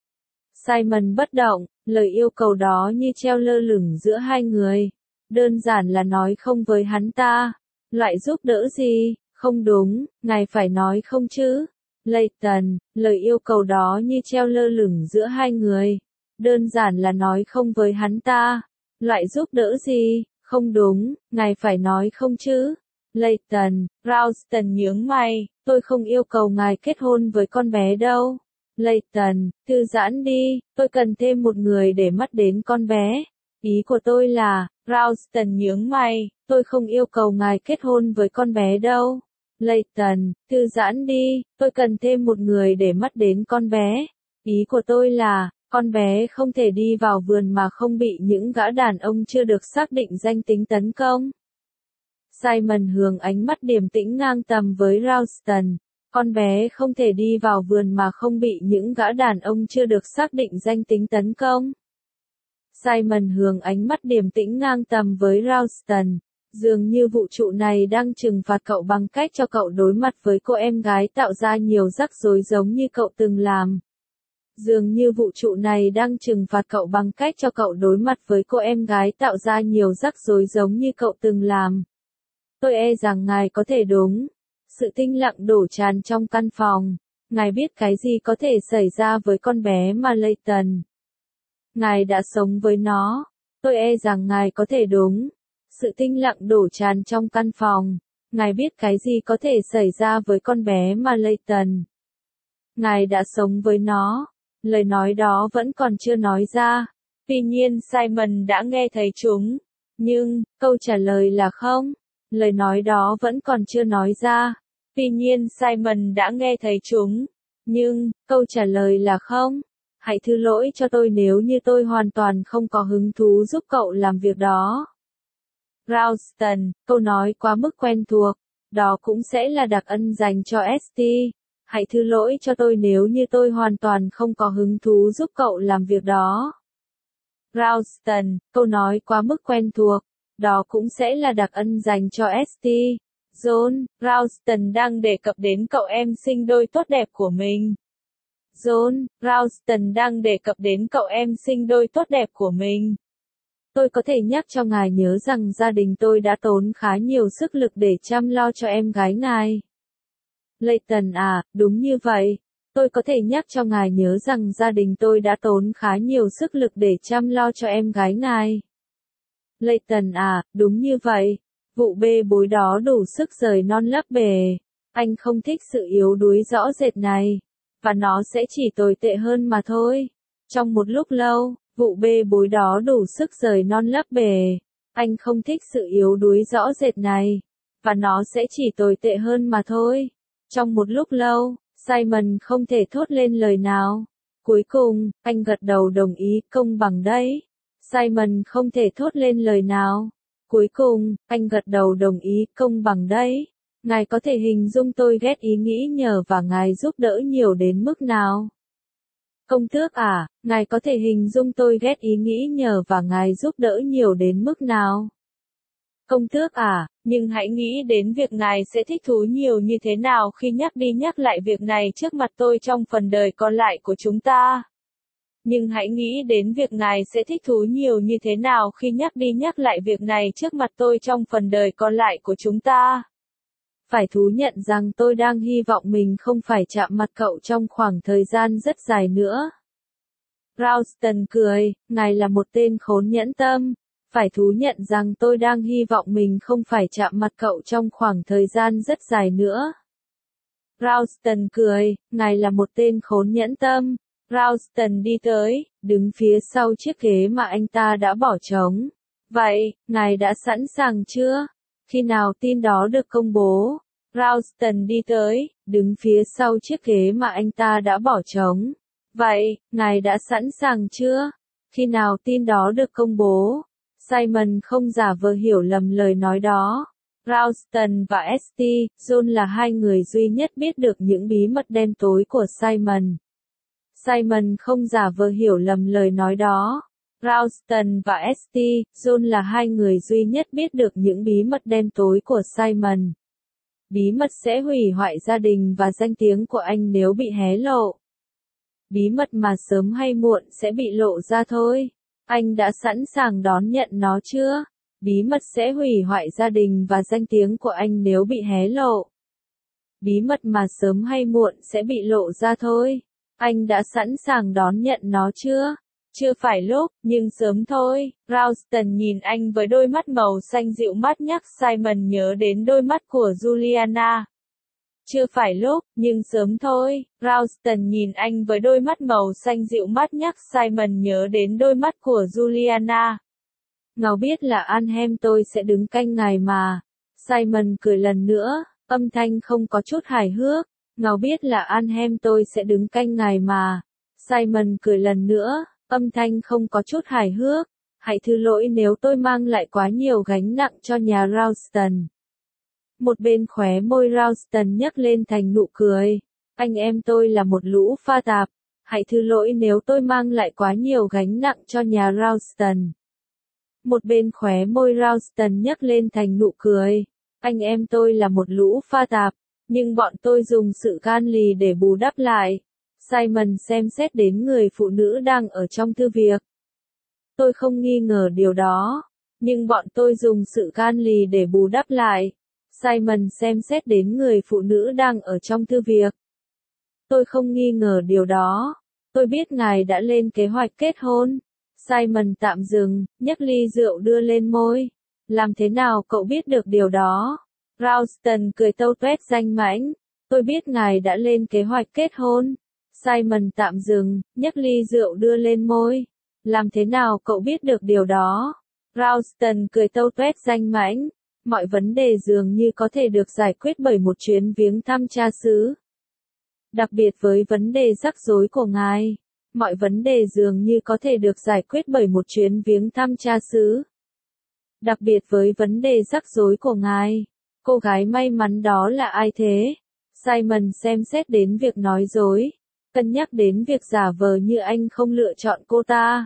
Simon bất động, lời yêu cầu đó như treo lơ lửng giữa hai người. Đơn giản là nói không với hắn ta. Loại giúp đỡ gì? Không đúng, ngài phải nói không chứ. Layton, lời yêu cầu đó như treo lơ lửng giữa hai người. Đơn giản là nói không với hắn ta. Loại giúp đỡ gì? Không đúng, ngài phải nói không chứ. Layton, Ralston nhướng mày, tôi không yêu cầu ngài kết hôn với con bé đâu. Layton, thư giãn đi, tôi cần thêm một người để mắt đến con bé. Ý của tôi là, Ralston nhướng mày, tôi không yêu cầu ngài kết hôn với con bé đâu. Layton, thư giãn đi, tôi cần thêm một người để mắt đến con bé. Ý của tôi là, con bé không thể đi vào vườn mà không bị những gã đàn ông chưa được xác định danh tính tấn công. Simon hướng ánh mắt điềm tĩnh ngang tầm với Ralston. Con bé không thể đi vào vườn mà không bị những gã đàn ông chưa được xác định danh tính tấn công. Simon hướng ánh mắt điềm tĩnh ngang tầm với Ralston. Dường như vũ trụ này đang trừng phạt cậu bằng cách cho cậu đối mặt với cô em gái tạo ra nhiều rắc rối giống như cậu từng làm. Dường như vũ trụ này đang trừng phạt cậu bằng cách cho cậu đối mặt với cô em gái tạo ra nhiều rắc rối giống như cậu từng làm. Tôi e rằng ngài có thể đúng. Sự tĩnh lặng đổ tràn trong căn phòng. Ngài biết cái gì có thể xảy ra với con bé mà Layton. Ngài đã sống với nó. Tôi e rằng ngài có thể đúng. Sự tĩnh lặng đổ tràn trong căn phòng. Ngài biết cái gì có thể xảy ra với con bé mà Layton. Ngài đã sống với nó. Lời nói đó vẫn còn chưa nói ra. Tuy nhiên Simon đã nghe thấy chúng. Nhưng, câu trả lời là không. Lời nói đó vẫn còn chưa nói ra. Tuy nhiên Simon đã nghe thấy chúng. Nhưng, câu trả lời là không. Hãy thứ lỗi cho tôi nếu như tôi hoàn toàn không có hứng thú giúp cậu làm việc đó. Ralston, câu nói quá mức quen thuộc. Đó cũng sẽ là đặc ân dành cho ST. Hãy thứ lỗi cho tôi nếu như tôi hoàn toàn không có hứng thú giúp cậu làm việc đó. Ralston, câu nói quá mức quen thuộc. Đó cũng sẽ là đặc ân dành cho ST. John, Ralston đang đề cập đến cậu em sinh đôi tốt đẹp của mình. John, Ralston đang đề cập đến cậu em sinh đôi tốt đẹp của mình. Tôi có thể nhắc cho ngài nhớ rằng gia đình tôi đã tốn khá nhiều sức lực để chăm lo cho em gái ngài. Layton à, đúng như vậy. Tôi có thể nhắc cho ngài nhớ rằng gia đình tôi đã tốn khá nhiều sức lực để chăm lo cho em gái ngài. Layton à, đúng như vậy. Vụ bê bối đó đủ sức rời non lấp bể. Anh không thích sự yếu đuối rõ rệt này. Và nó sẽ chỉ tồi tệ hơn mà thôi. Trong một lúc lâu, vụ bê bối đó đủ sức rời non lấp bể. Anh không thích sự yếu đuối rõ rệt này. Và nó sẽ chỉ tồi tệ hơn mà thôi. Trong một lúc lâu, Simon không thể thốt lên lời nào. Cuối cùng, anh gật đầu đồng ý, công bằng đấy. Simon không thể thốt lên lời nào. Cuối cùng, anh gật đầu đồng ý, công bằng đấy. Ngài có thể hình dung tôi ghét ý nghĩ nhờ và ngài giúp đỡ nhiều đến mức nào? Công tước à, ngài có thể hình dung tôi ghét ý nghĩ nhờ và ngài giúp đỡ nhiều đến mức nào? Công tước à, nhưng hãy nghĩ đến việc ngài sẽ thích thú nhiều như thế nào khi nhắc đi nhắc lại việc này trước mặt tôi trong phần đời còn lại của chúng ta. Nhưng hãy nghĩ đến việc ngài sẽ thích thú nhiều như thế nào khi nhắc đi nhắc lại việc này trước mặt tôi trong phần đời còn lại của chúng ta. Phải thú nhận rằng tôi đang hy vọng mình không phải chạm mặt cậu trong khoảng thời gian rất dài nữa. Ralston cười, ngài là một tên khốn nhẫn tâm. Phải thú nhận rằng tôi đang hy vọng mình không phải chạm mặt cậu trong khoảng thời gian rất dài nữa. Ralston cười, ngài là một tên khốn nhẫn tâm. Ralston đi tới, đứng phía sau chiếc ghế mà anh ta đã bỏ trống. Vậy, ngài đã sẵn sàng chưa? Khi nào tin đó được công bố? Ralston đi tới, đứng phía sau chiếc ghế mà anh ta đã bỏ trống. Vậy, ngài đã sẵn sàng chưa? Khi nào tin đó được công bố? Simon không giả vờ hiểu lầm lời nói đó. Ralston và St. John là hai người duy nhất biết được những bí mật đen tối của Simon. Simon không giả vờ hiểu lầm lời nói đó. Ralston và St. John là hai người duy nhất biết được những bí mật đen tối của Simon. Bí mật sẽ hủy hoại gia đình và danh tiếng của anh nếu bị hé lộ. Bí mật mà sớm hay muộn sẽ bị lộ ra thôi. Anh đã sẵn sàng đón nhận nó chưa? Bí mật sẽ hủy hoại gia đình và danh tiếng của anh nếu bị hé lộ. Bí mật mà sớm hay muộn sẽ bị lộ ra thôi. Anh đã sẵn sàng đón nhận nó chưa? Chưa phải lúc, nhưng sớm thôi. Ralston nhìn anh với đôi mắt màu xanh dịu mắt nhắc Simon nhớ đến đôi mắt của Juliana. Chưa phải lúc, nhưng sớm thôi. Ralston nhìn anh với đôi mắt màu xanh dịu mắt nhắc Simon nhớ đến đôi mắt của Juliana. Ngài biết là Anhem tôi sẽ đứng canh ngài mà. Simon cười lần nữa, âm thanh không có chút hài hước. Ngài biết là Anhem tôi sẽ đứng canh ngài mà. Simon cười lần nữa, âm thanh không có chút hài hước. Hãy thứ lỗi nếu tôi mang lại quá nhiều gánh nặng cho nhà Ralston. Một bên khóe môi Ralston nhấc lên thành nụ cười. Anh em tôi là một lũ pha tạp. Hãy thứ lỗi nếu tôi mang lại quá nhiều gánh nặng cho nhà Ralston. Một bên khóe môi Ralston nhấc lên thành nụ cười. Anh em tôi là một lũ pha tạp, nhưng bọn tôi dùng sự gan lì để bù đắp lại. Simon xem xét đến người phụ nữ đang ở trong thư việc. Tôi không nghi ngờ điều đó, nhưng bọn tôi dùng sự gan lì để bù đắp lại. Simon xem xét đến người phụ nữ đang ở trong thư việc. Tôi không nghi ngờ điều đó. Tôi biết ngài đã lên kế hoạch kết hôn. Simon tạm dừng, nhấc ly rượu đưa lên môi. Làm thế nào cậu biết được điều đó? Ralston cười tâu tuét danh mãnh. Tôi biết ngài đã lên kế hoạch kết hôn. Simon tạm dừng, nhấc ly rượu đưa lên môi. Làm thế nào cậu biết được điều đó? Ralston cười tâu tuét danh mãnh. Mọi vấn đề dường như có thể được giải quyết bởi một chuyến viếng thăm cha xứ. Đặc biệt với vấn đề rắc rối của ngài. Mọi vấn đề dường như có thể được giải quyết bởi một chuyến viếng thăm cha xứ. Đặc biệt với vấn đề rắc rối của ngài. Cô gái may mắn đó là ai thế? Simon xem xét đến việc nói dối. Cân nhắc đến việc giả vờ như anh không lựa chọn cô ta.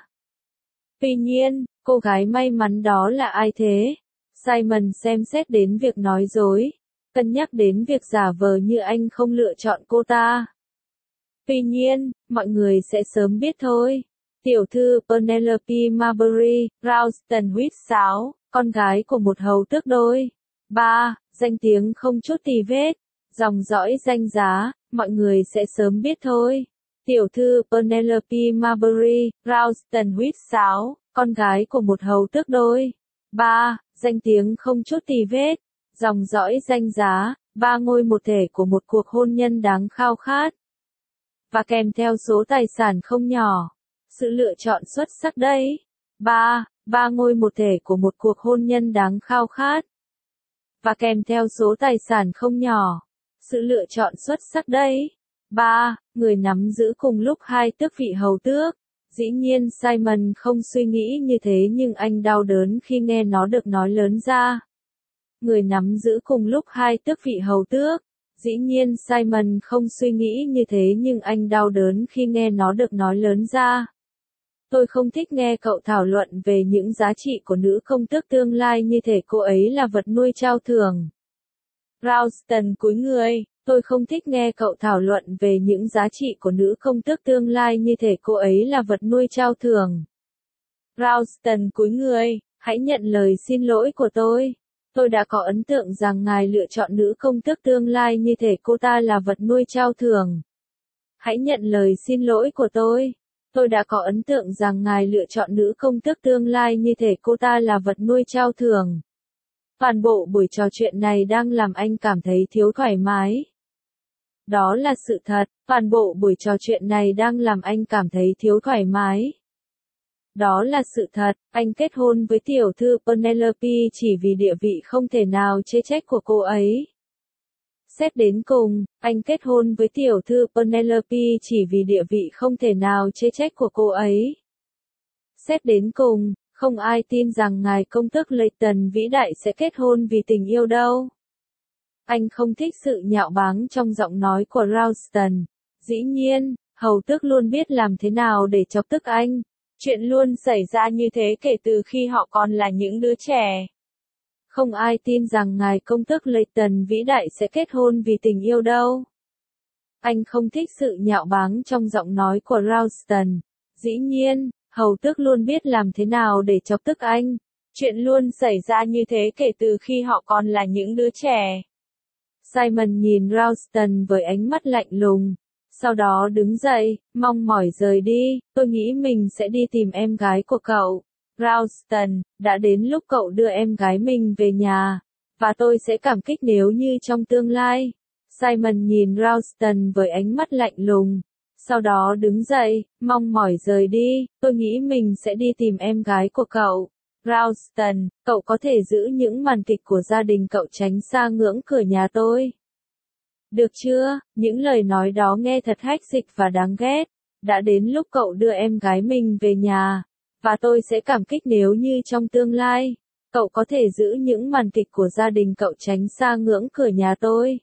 Tuy nhiên, cô gái may mắn đó là ai thế? Simon xem xét đến việc nói dối. Cân nhắc đến việc giả vờ như anh không lựa chọn cô ta. Tuy nhiên, mọi người sẽ sớm biết thôi. Tiểu thư Penelope Marbury, Ralston huýt sáo, con gái của một hầu tước đôi. 3. Danh tiếng không chút tì vết. Dòng dõi danh giá, mọi người sẽ sớm biết thôi. Tiểu thư Penelope Marbury, Ralston huýt sáo, con gái của một hầu tước đôi. 3. Danh tiếng không chút tì vết. Dòng dõi danh giá, 3 ngôi một thể của một cuộc hôn nhân đáng khao khát. Và kèm theo số tài sản không nhỏ. Sự lựa chọn xuất sắc đấy. 3 ngôi một thể của một cuộc hôn nhân đáng khao khát. Và kèm theo số tài sản không nhỏ. Sự lựa chọn xuất sắc đấy. 3. Người nắm giữ cùng lúc 2 tước vị hầu tước. Dĩ nhiên Simon không suy nghĩ như thế nhưng anh đau đớn khi nghe nó được nói lớn ra. Người nắm giữ cùng lúc 2 tước vị hầu tước. Dĩ nhiên Simon không suy nghĩ như thế nhưng anh đau đớn khi nghe nó được nói lớn ra. Tôi không thích nghe cậu thảo luận về những giá trị của nữ công tước tương lai như thể cô ấy là vật nuôi trao thưởng. Ralston cúi người, tôi không thích nghe cậu thảo luận về những giá trị của nữ công tước tương lai như thể cô ấy là vật nuôi trao thưởng. Ralston cúi người, hãy nhận lời xin lỗi của tôi. Tôi đã có ấn tượng rằng ngài lựa chọn nữ công tước tương lai như thể cô ta là vật nuôi trao thưởng. Hãy nhận lời xin lỗi của tôi. Tôi đã có ấn tượng rằng ngài lựa chọn nữ công tước tương lai như thể cô ta là vật nuôi trao thưởng. Toàn bộ buổi trò chuyện này đang làm anh cảm thấy thiếu thoải mái. Đó là sự thật, toàn bộ buổi trò chuyện này đang làm anh cảm thấy thiếu thoải mái. Đó là sự thật, anh kết hôn với tiểu thư Penelope chỉ vì địa vị không thể nào chê trách của cô ấy. Xét đến cùng, anh kết hôn với tiểu thư Penelope chỉ vì địa vị không thể nào chê trách của cô ấy. Xét đến cùng, không ai tin rằng ngài công tước Layton vĩ đại sẽ kết hôn vì tình yêu đâu. Anh không thích sự nhạo báng trong giọng nói của Ralston. Dĩ nhiên, hầu tước luôn biết làm thế nào để chọc tức anh. Chuyện luôn xảy ra như thế kể từ khi họ còn là những đứa trẻ. Không ai tin rằng ngài công tước Layton vĩ đại sẽ kết hôn vì tình yêu đâu. Anh không thích sự nhạo báng trong giọng nói của Ralston. Dĩ nhiên, hầu tước luôn biết làm thế nào để chọc tức anh. Chuyện luôn xảy ra như thế kể từ khi họ còn là những đứa trẻ. Simon nhìn Ralston với ánh mắt lạnh lùng. Sau đó đứng dậy, mong mỏi rời đi, tôi nghĩ mình sẽ đi tìm em gái của cậu. Ralston, đã đến lúc cậu đưa em gái mình về nhà. Và tôi sẽ cảm kích nếu như trong tương lai. Simon nhìn Ralston với ánh mắt lạnh lùng. Sau đó đứng dậy, mong mỏi rời đi, tôi nghĩ mình sẽ đi tìm em gái của cậu. Ralston, cậu có thể giữ những màn kịch của gia đình cậu tránh xa ngưỡng cửa nhà tôi. Được chưa, những lời nói đó nghe thật hách dịch và đáng ghét. Đã đến lúc cậu đưa em gái mình về nhà. Và tôi sẽ cảm kích nếu như trong tương lai, cậu có thể giữ những màn kịch của gia đình cậu tránh xa ngưỡng cửa nhà tôi.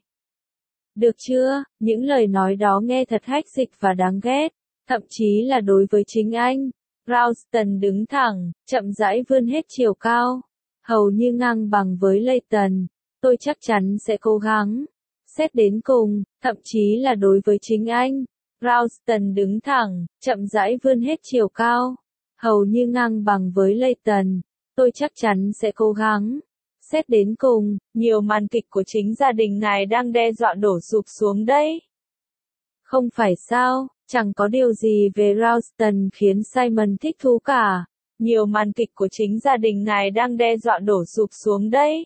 Được chưa, những lời nói đó nghe thật hách dịch và đáng ghét. Thậm chí là đối với chính anh. Ralston đứng thẳng, chậm rãi vươn hết chiều cao. Hầu như ngang bằng với Layton. Tôi chắc chắn sẽ cố gắng. Xét đến cùng, thậm chí là đối với chính anh. Ralston đứng thẳng, chậm rãi vươn hết chiều cao. Hầu như ngang bằng với Layton. Tôi chắc chắn sẽ cố gắng. Xét đến cùng, nhiều màn kịch của chính gia đình ngài đang đe dọa đổ sụp xuống đấy. Không phải sao, chẳng có điều gì về Ralston khiến Simon thích thú cả. Nhiều màn kịch của chính gia đình ngài đang đe dọa đổ sụp xuống đấy.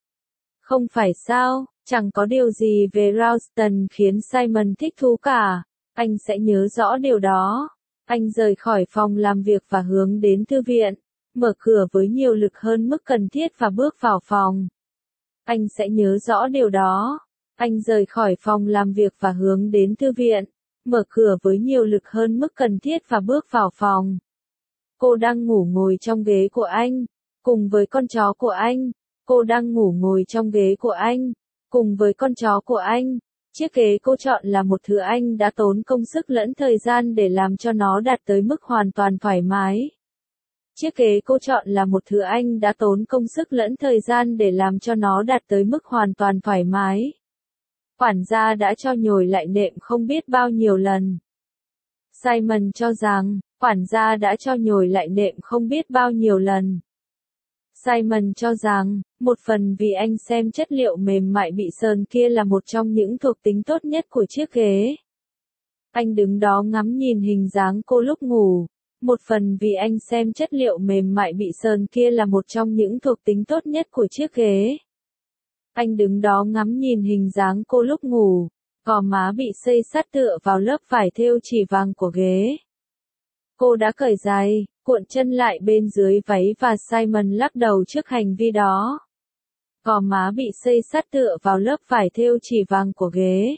Không phải sao, chẳng có điều gì về Ralston khiến Simon thích thú cả. Anh sẽ nhớ rõ điều đó. Anh rời khỏi phòng làm việc và hướng đến thư viện. Mở cửa với nhiều lực hơn mức cần thiết và bước vào phòng. Anh sẽ nhớ rõ điều đó. Anh rời khỏi phòng làm việc và hướng đến thư viện. Mở cửa với nhiều lực hơn mức cần thiết và bước vào phòng. Cô đang ngủ ngồi trong ghế của anh, cùng với con chó của anh. Cô đang ngủ ngồi trong ghế của anh, cùng với con chó của anh. Chiếc ghế cô chọn là một thứ anh đã tốn công sức lẫn thời gian để làm cho nó đạt tới mức hoàn toàn thoải mái. Chiếc ghế cô chọn là một thứ anh đã tốn công sức lẫn thời gian để làm cho nó đạt tới mức hoàn toàn thoải mái. Quản gia đã cho nhồi lại nệm không biết bao nhiêu lần. Simon cho rằng, quản gia đã cho nhồi lại nệm không biết bao nhiêu lần. Simon cho rằng, một phần vì anh xem chất liệu mềm mại bị sờn kia là một trong những thuộc tính tốt nhất của chiếc ghế. Anh đứng đó ngắm nhìn hình dáng cô lúc ngủ. Một phần vì anh xem chất liệu mềm mại bị sờn kia là một trong những thuộc tính tốt nhất của chiếc ghế. Anh đứng đó ngắm nhìn hình dáng cô lúc ngủ. Gò má bị xây sắt tựa vào lớp vải thêu chỉ vàng của ghế. Cô đã cởi giày, cuộn chân lại bên dưới váy và Simon lắc đầu trước hành vi đó. Gò má bị xây sắt tựa vào lớp vải thêu chỉ vàng của ghế.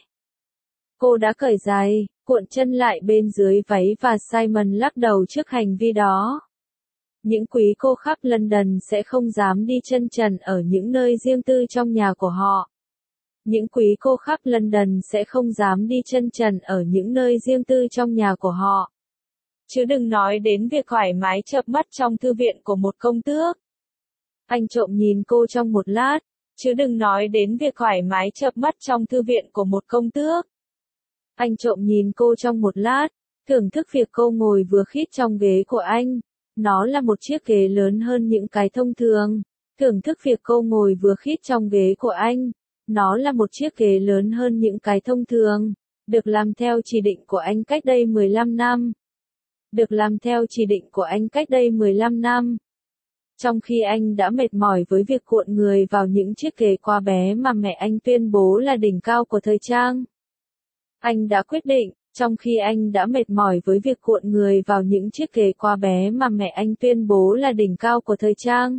Cô đã cởi giày, cuộn chân lại bên dưới váy và Simon lắc đầu trước hành vi đó. Những quý cô khắp London sẽ không dám đi chân trần ở những nơi riêng tư trong nhà của họ. Những quý cô khắp London sẽ không dám đi chân trần ở những nơi riêng tư trong nhà của họ. Chứ đừng nói đến việc thoải mái chợp mắt trong thư viện của một công tước. Anh trộm nhìn cô trong một lát. Chứ đừng nói đến việc thoải mái chợp mắt trong thư viện của một công tước. Anh trộm nhìn cô trong một lát, thưởng thức việc cô ngồi vừa khít trong ghế của anh. Nó là một chiếc ghế lớn hơn những cái thông thường. Thưởng thức việc cô ngồi vừa khít trong ghế của anh. Nó là một chiếc ghế lớn hơn những cái thông thường, được làm theo chỉ định của anh cách đây 15 năm. Được làm theo chỉ định của anh cách đây 15 năm. Trong khi anh đã mệt mỏi với việc cuộn người vào những chiếc ghế quá bé mà mẹ anh tuyên bố là đỉnh cao của thời trang. Anh đã quyết định, trong khi anh đã mệt mỏi với việc cuộn người vào những chiếc ghế quá bé mà mẹ anh tuyên bố là đỉnh cao của thời trang.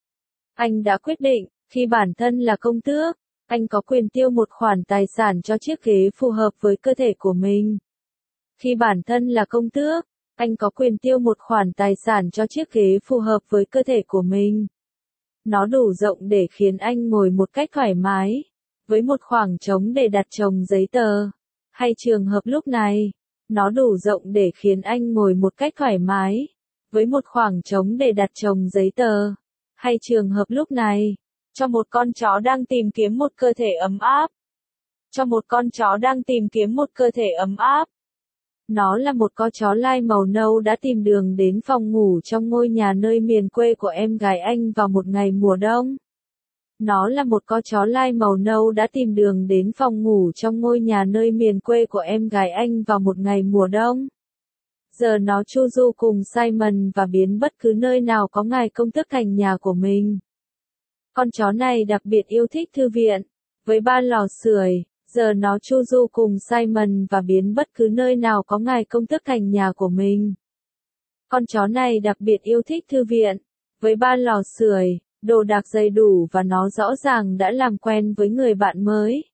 Anh đã quyết định, khi bản thân là công tước, anh có quyền tiêu một khoản tài sản cho chiếc ghế phù hợp với cơ thể của mình. Khi bản thân là công tước, anh có quyền tiêu một khoản tài sản cho chiếc ghế phù hợp với cơ thể của mình. Nó đủ rộng để khiến anh ngồi một cách thoải mái, với một khoảng trống để đặt chồng giấy tờ. Hay trường hợp lúc này, nó đủ rộng để khiến anh ngồi một cách thoải mái, với một khoảng trống để đặt chồng giấy tờ. Hay trường hợp lúc này, cho một con chó đang tìm kiếm một cơ thể ấm áp. Cho một con chó đang tìm kiếm một cơ thể ấm áp. Nó là một con chó lai màu nâu đã tìm đường đến phòng ngủ trong ngôi nhà nơi miền quê của em gái anh vào một ngày mùa đông. Nó là một con chó lai màu nâu đã tìm đường đến phòng ngủ trong ngôi nhà nơi miền quê của em gái anh vào một ngày mùa đông. Giờ nó chu du cùng Simon và biến bất cứ nơi nào có ngài công tước thành nhà của mình. Con chó này đặc biệt yêu thích thư viện, với 3 lò sưởi. Giờ nó chu du cùng Simon và biến bất cứ nơi nào có ngài công tước thành nhà của mình. Con chó này đặc biệt yêu thích thư viện, với 3 lò sưởi, đồ đạc đầy đủ và nó rõ ràng đã làm quen với người bạn mới.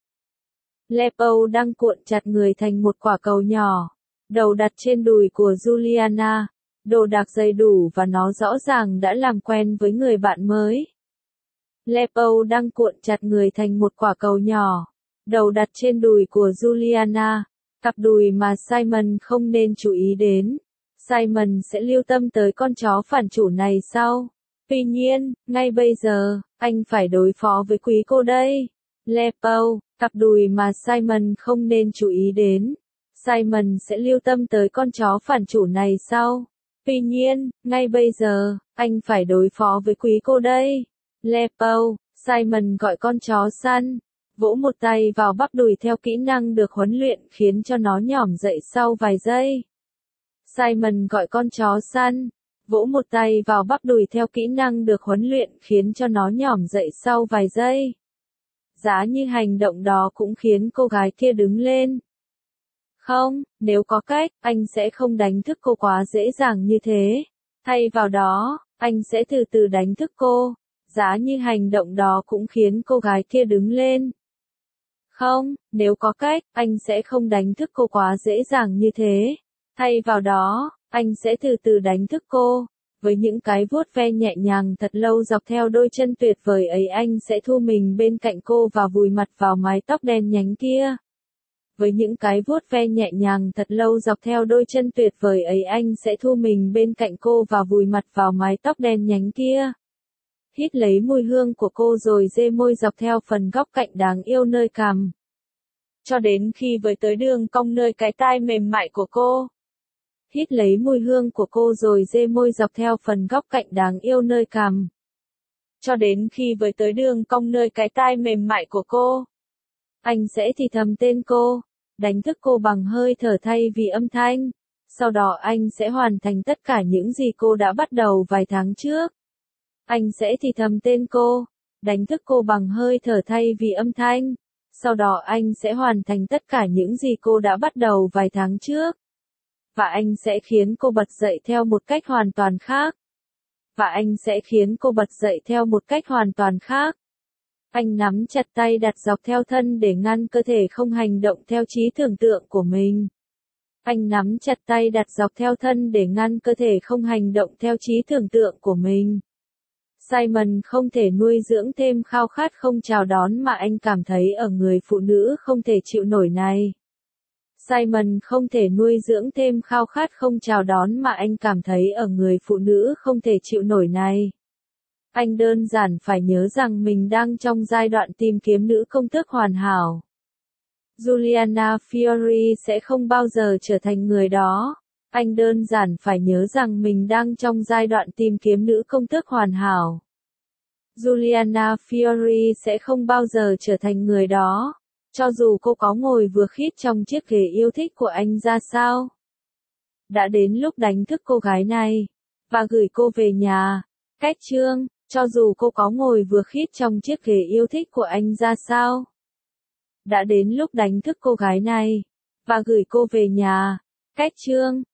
Lepo đang cuộn chặt người thành một quả cầu nhỏ, đầu đặt trên đùi của Juliana, đồ đạc đầy đủ và nó rõ ràng đã làm quen với người bạn mới. Lepo đang cuộn chặt người thành một quả cầu nhỏ, đầu đặt trên đùi của Juliana, cặp đùi mà Simon không nên chú ý đến. Simon sẽ lưu tâm tới con chó phản chủ này sau. Tuy nhiên, ngay bây giờ, anh phải đối phó với quý cô đây. Lepo, cặp đùi mà Simon không nên chú ý đến. Simon sẽ lưu tâm tới con chó phản chủ này sau. Tuy nhiên, ngay bây giờ, anh phải đối phó với quý cô đây. Lepo, Simon gọi con chó săn. Vỗ một tay vào bắp đùi theo kỹ năng được huấn luyện khiến cho nó nhỏm dậy sau vài giây. Simon gọi con chó săn. Vỗ một tay vào bắp đùi theo kỹ năng được huấn luyện khiến cho nó nhỏm dậy sau vài giây. Giá như hành động đó cũng khiến cô gái kia đứng lên. Không, nếu có cách, anh sẽ không đánh thức cô quá dễ dàng như thế. Thay vào đó, anh sẽ từ từ đánh thức cô. Giá như hành động đó cũng khiến cô gái kia đứng lên. Không, nếu có cách, anh sẽ không đánh thức cô quá dễ dàng như thế. Thay vào đó, anh sẽ từ từ đánh thức cô. Với những cái vuốt ve nhẹ nhàng thật lâu dọc theo đôi chân tuyệt vời ấy anh sẽ thu mình bên cạnh cô và vùi mặt vào mái tóc đen nhánh kia. Với những cái vuốt ve nhẹ nhàng thật lâu dọc theo đôi chân tuyệt vời ấy anh sẽ thu mình bên cạnh cô và vùi mặt vào mái tóc đen nhánh kia. Hít lấy mùi hương của cô rồi dê môi dọc theo phần góc cạnh đáng yêu nơi cằm. Cho đến khi với tới đường cong nơi cái tai mềm mại của cô. Hít lấy mùi hương của cô rồi dê môi dọc theo phần góc cạnh đáng yêu nơi cằm. Cho đến khi với tới đường cong nơi cái tai mềm mại của cô. Anh sẽ thì thầm tên cô, đánh thức cô bằng hơi thở thay vì âm thanh. Sau đó anh sẽ hoàn thành tất cả những gì cô đã bắt đầu vài tháng trước. Anh sẽ thì thầm tên cô, đánh thức cô bằng hơi thở thay vì âm thanh. Sau đó anh sẽ hoàn thành tất cả những gì cô đã bắt đầu vài tháng trước. Và anh sẽ khiến cô bật dậy theo một cách hoàn toàn khác. Và anh sẽ khiến cô bật dậy theo một cách hoàn toàn khác. Anh nắm chặt tay đặt dọc theo thân để ngăn cơ thể không hành động theo trí tưởng tượng của mình. Anh nắm chặt tay đặt dọc theo thân để ngăn cơ thể không hành động theo trí tưởng tượng của mình. Simon không thể nuôi dưỡng thêm khao khát không chào đón mà anh cảm thấy ở người phụ nữ không thể chịu nổi này. Simon không thể nuôi dưỡng thêm khao khát không chào đón mà anh cảm thấy ở người phụ nữ không thể chịu nổi này. Anh đơn giản phải nhớ rằng mình đang trong giai đoạn tìm kiếm nữ công tước hoàn hảo. Juliana Fiore sẽ không bao giờ trở thành người đó. Anh đơn giản phải nhớ rằng mình đang trong giai đoạn tìm kiếm nữ công tước hoàn hảo. Juliana Fiori sẽ không bao giờ trở thành người đó, cho dù cô có ngồi vừa khít trong chiếc ghế yêu thích của anh ra sao. Đã đến lúc đánh thức cô gái này, và gửi cô về nhà. Cách chương, cho dù cô có ngồi vừa khít trong chiếc ghế yêu thích của anh ra sao. Đã đến lúc đánh thức cô gái này, và gửi cô về nhà. Cách chương.